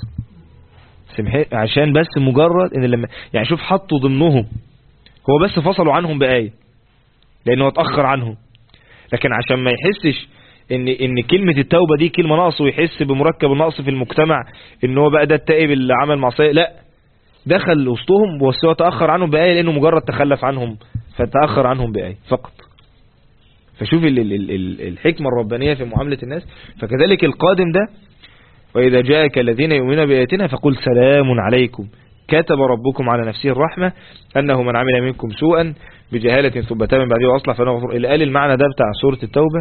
عشان بس مجرد ان لما يعني شوف حطوا ضمنهم، هو بس فصلوا عنهم بآية لانه اتأخر عنهم، لكن عشان ما يحسش ان كلمة التوبة دي كلمة نقص ويحس بمركب النقص في المجتمع ان هو بقى ده التائب اللي عمل معصية، لا، دخل وسطهم بس هو تأخر عنهم بآية لأنه مجرد تخلف عنهم فتأخر عنهم بآية فقط. فشوف الحكمة الربانية في معاملة الناس. فكذلك القادم ده وإذا جاءك الذين يؤمنون بآياتنا فقل سلام عليكم كتب ربكم على نفسه الرحمة أنه من عمل منكم سوءا بجهالة ثم تاب من بعده وأصلح فأنه غفور. اللي قال المعنى ده بتاع سورة التوبة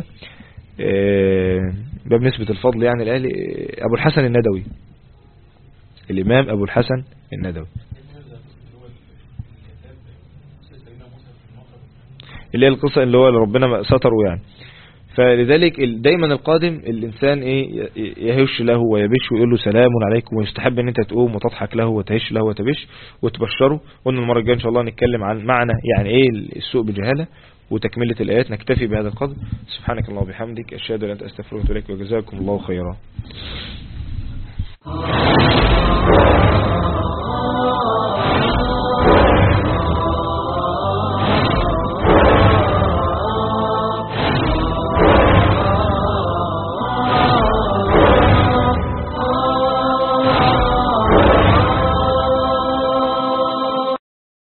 ده بنسبة الفضل يعني اللي قال أبو الحسن الندوي، الإمام أبو الحسن الندوي، اللي هي القصة اللي هو ربنا ستره يعني. فلذلك دايما القادم الإنسان ايه يهش له ويبش ويقول له سلام عليكم، ويستحب ان انت تقوم وتضحك له وتهش له وتبش وتبشره. قلنا المرة الجاية ان شاء الله نتكلم عن معنى يعني ايه السوء بجهالة وتكملة الآيات. نكتفي بهذا القدر. سبحانك اللهم وبحمدك أشهد أن لا إله إلا أنت أستغفرك وأتوب إليك وجزاكم الله خيرا.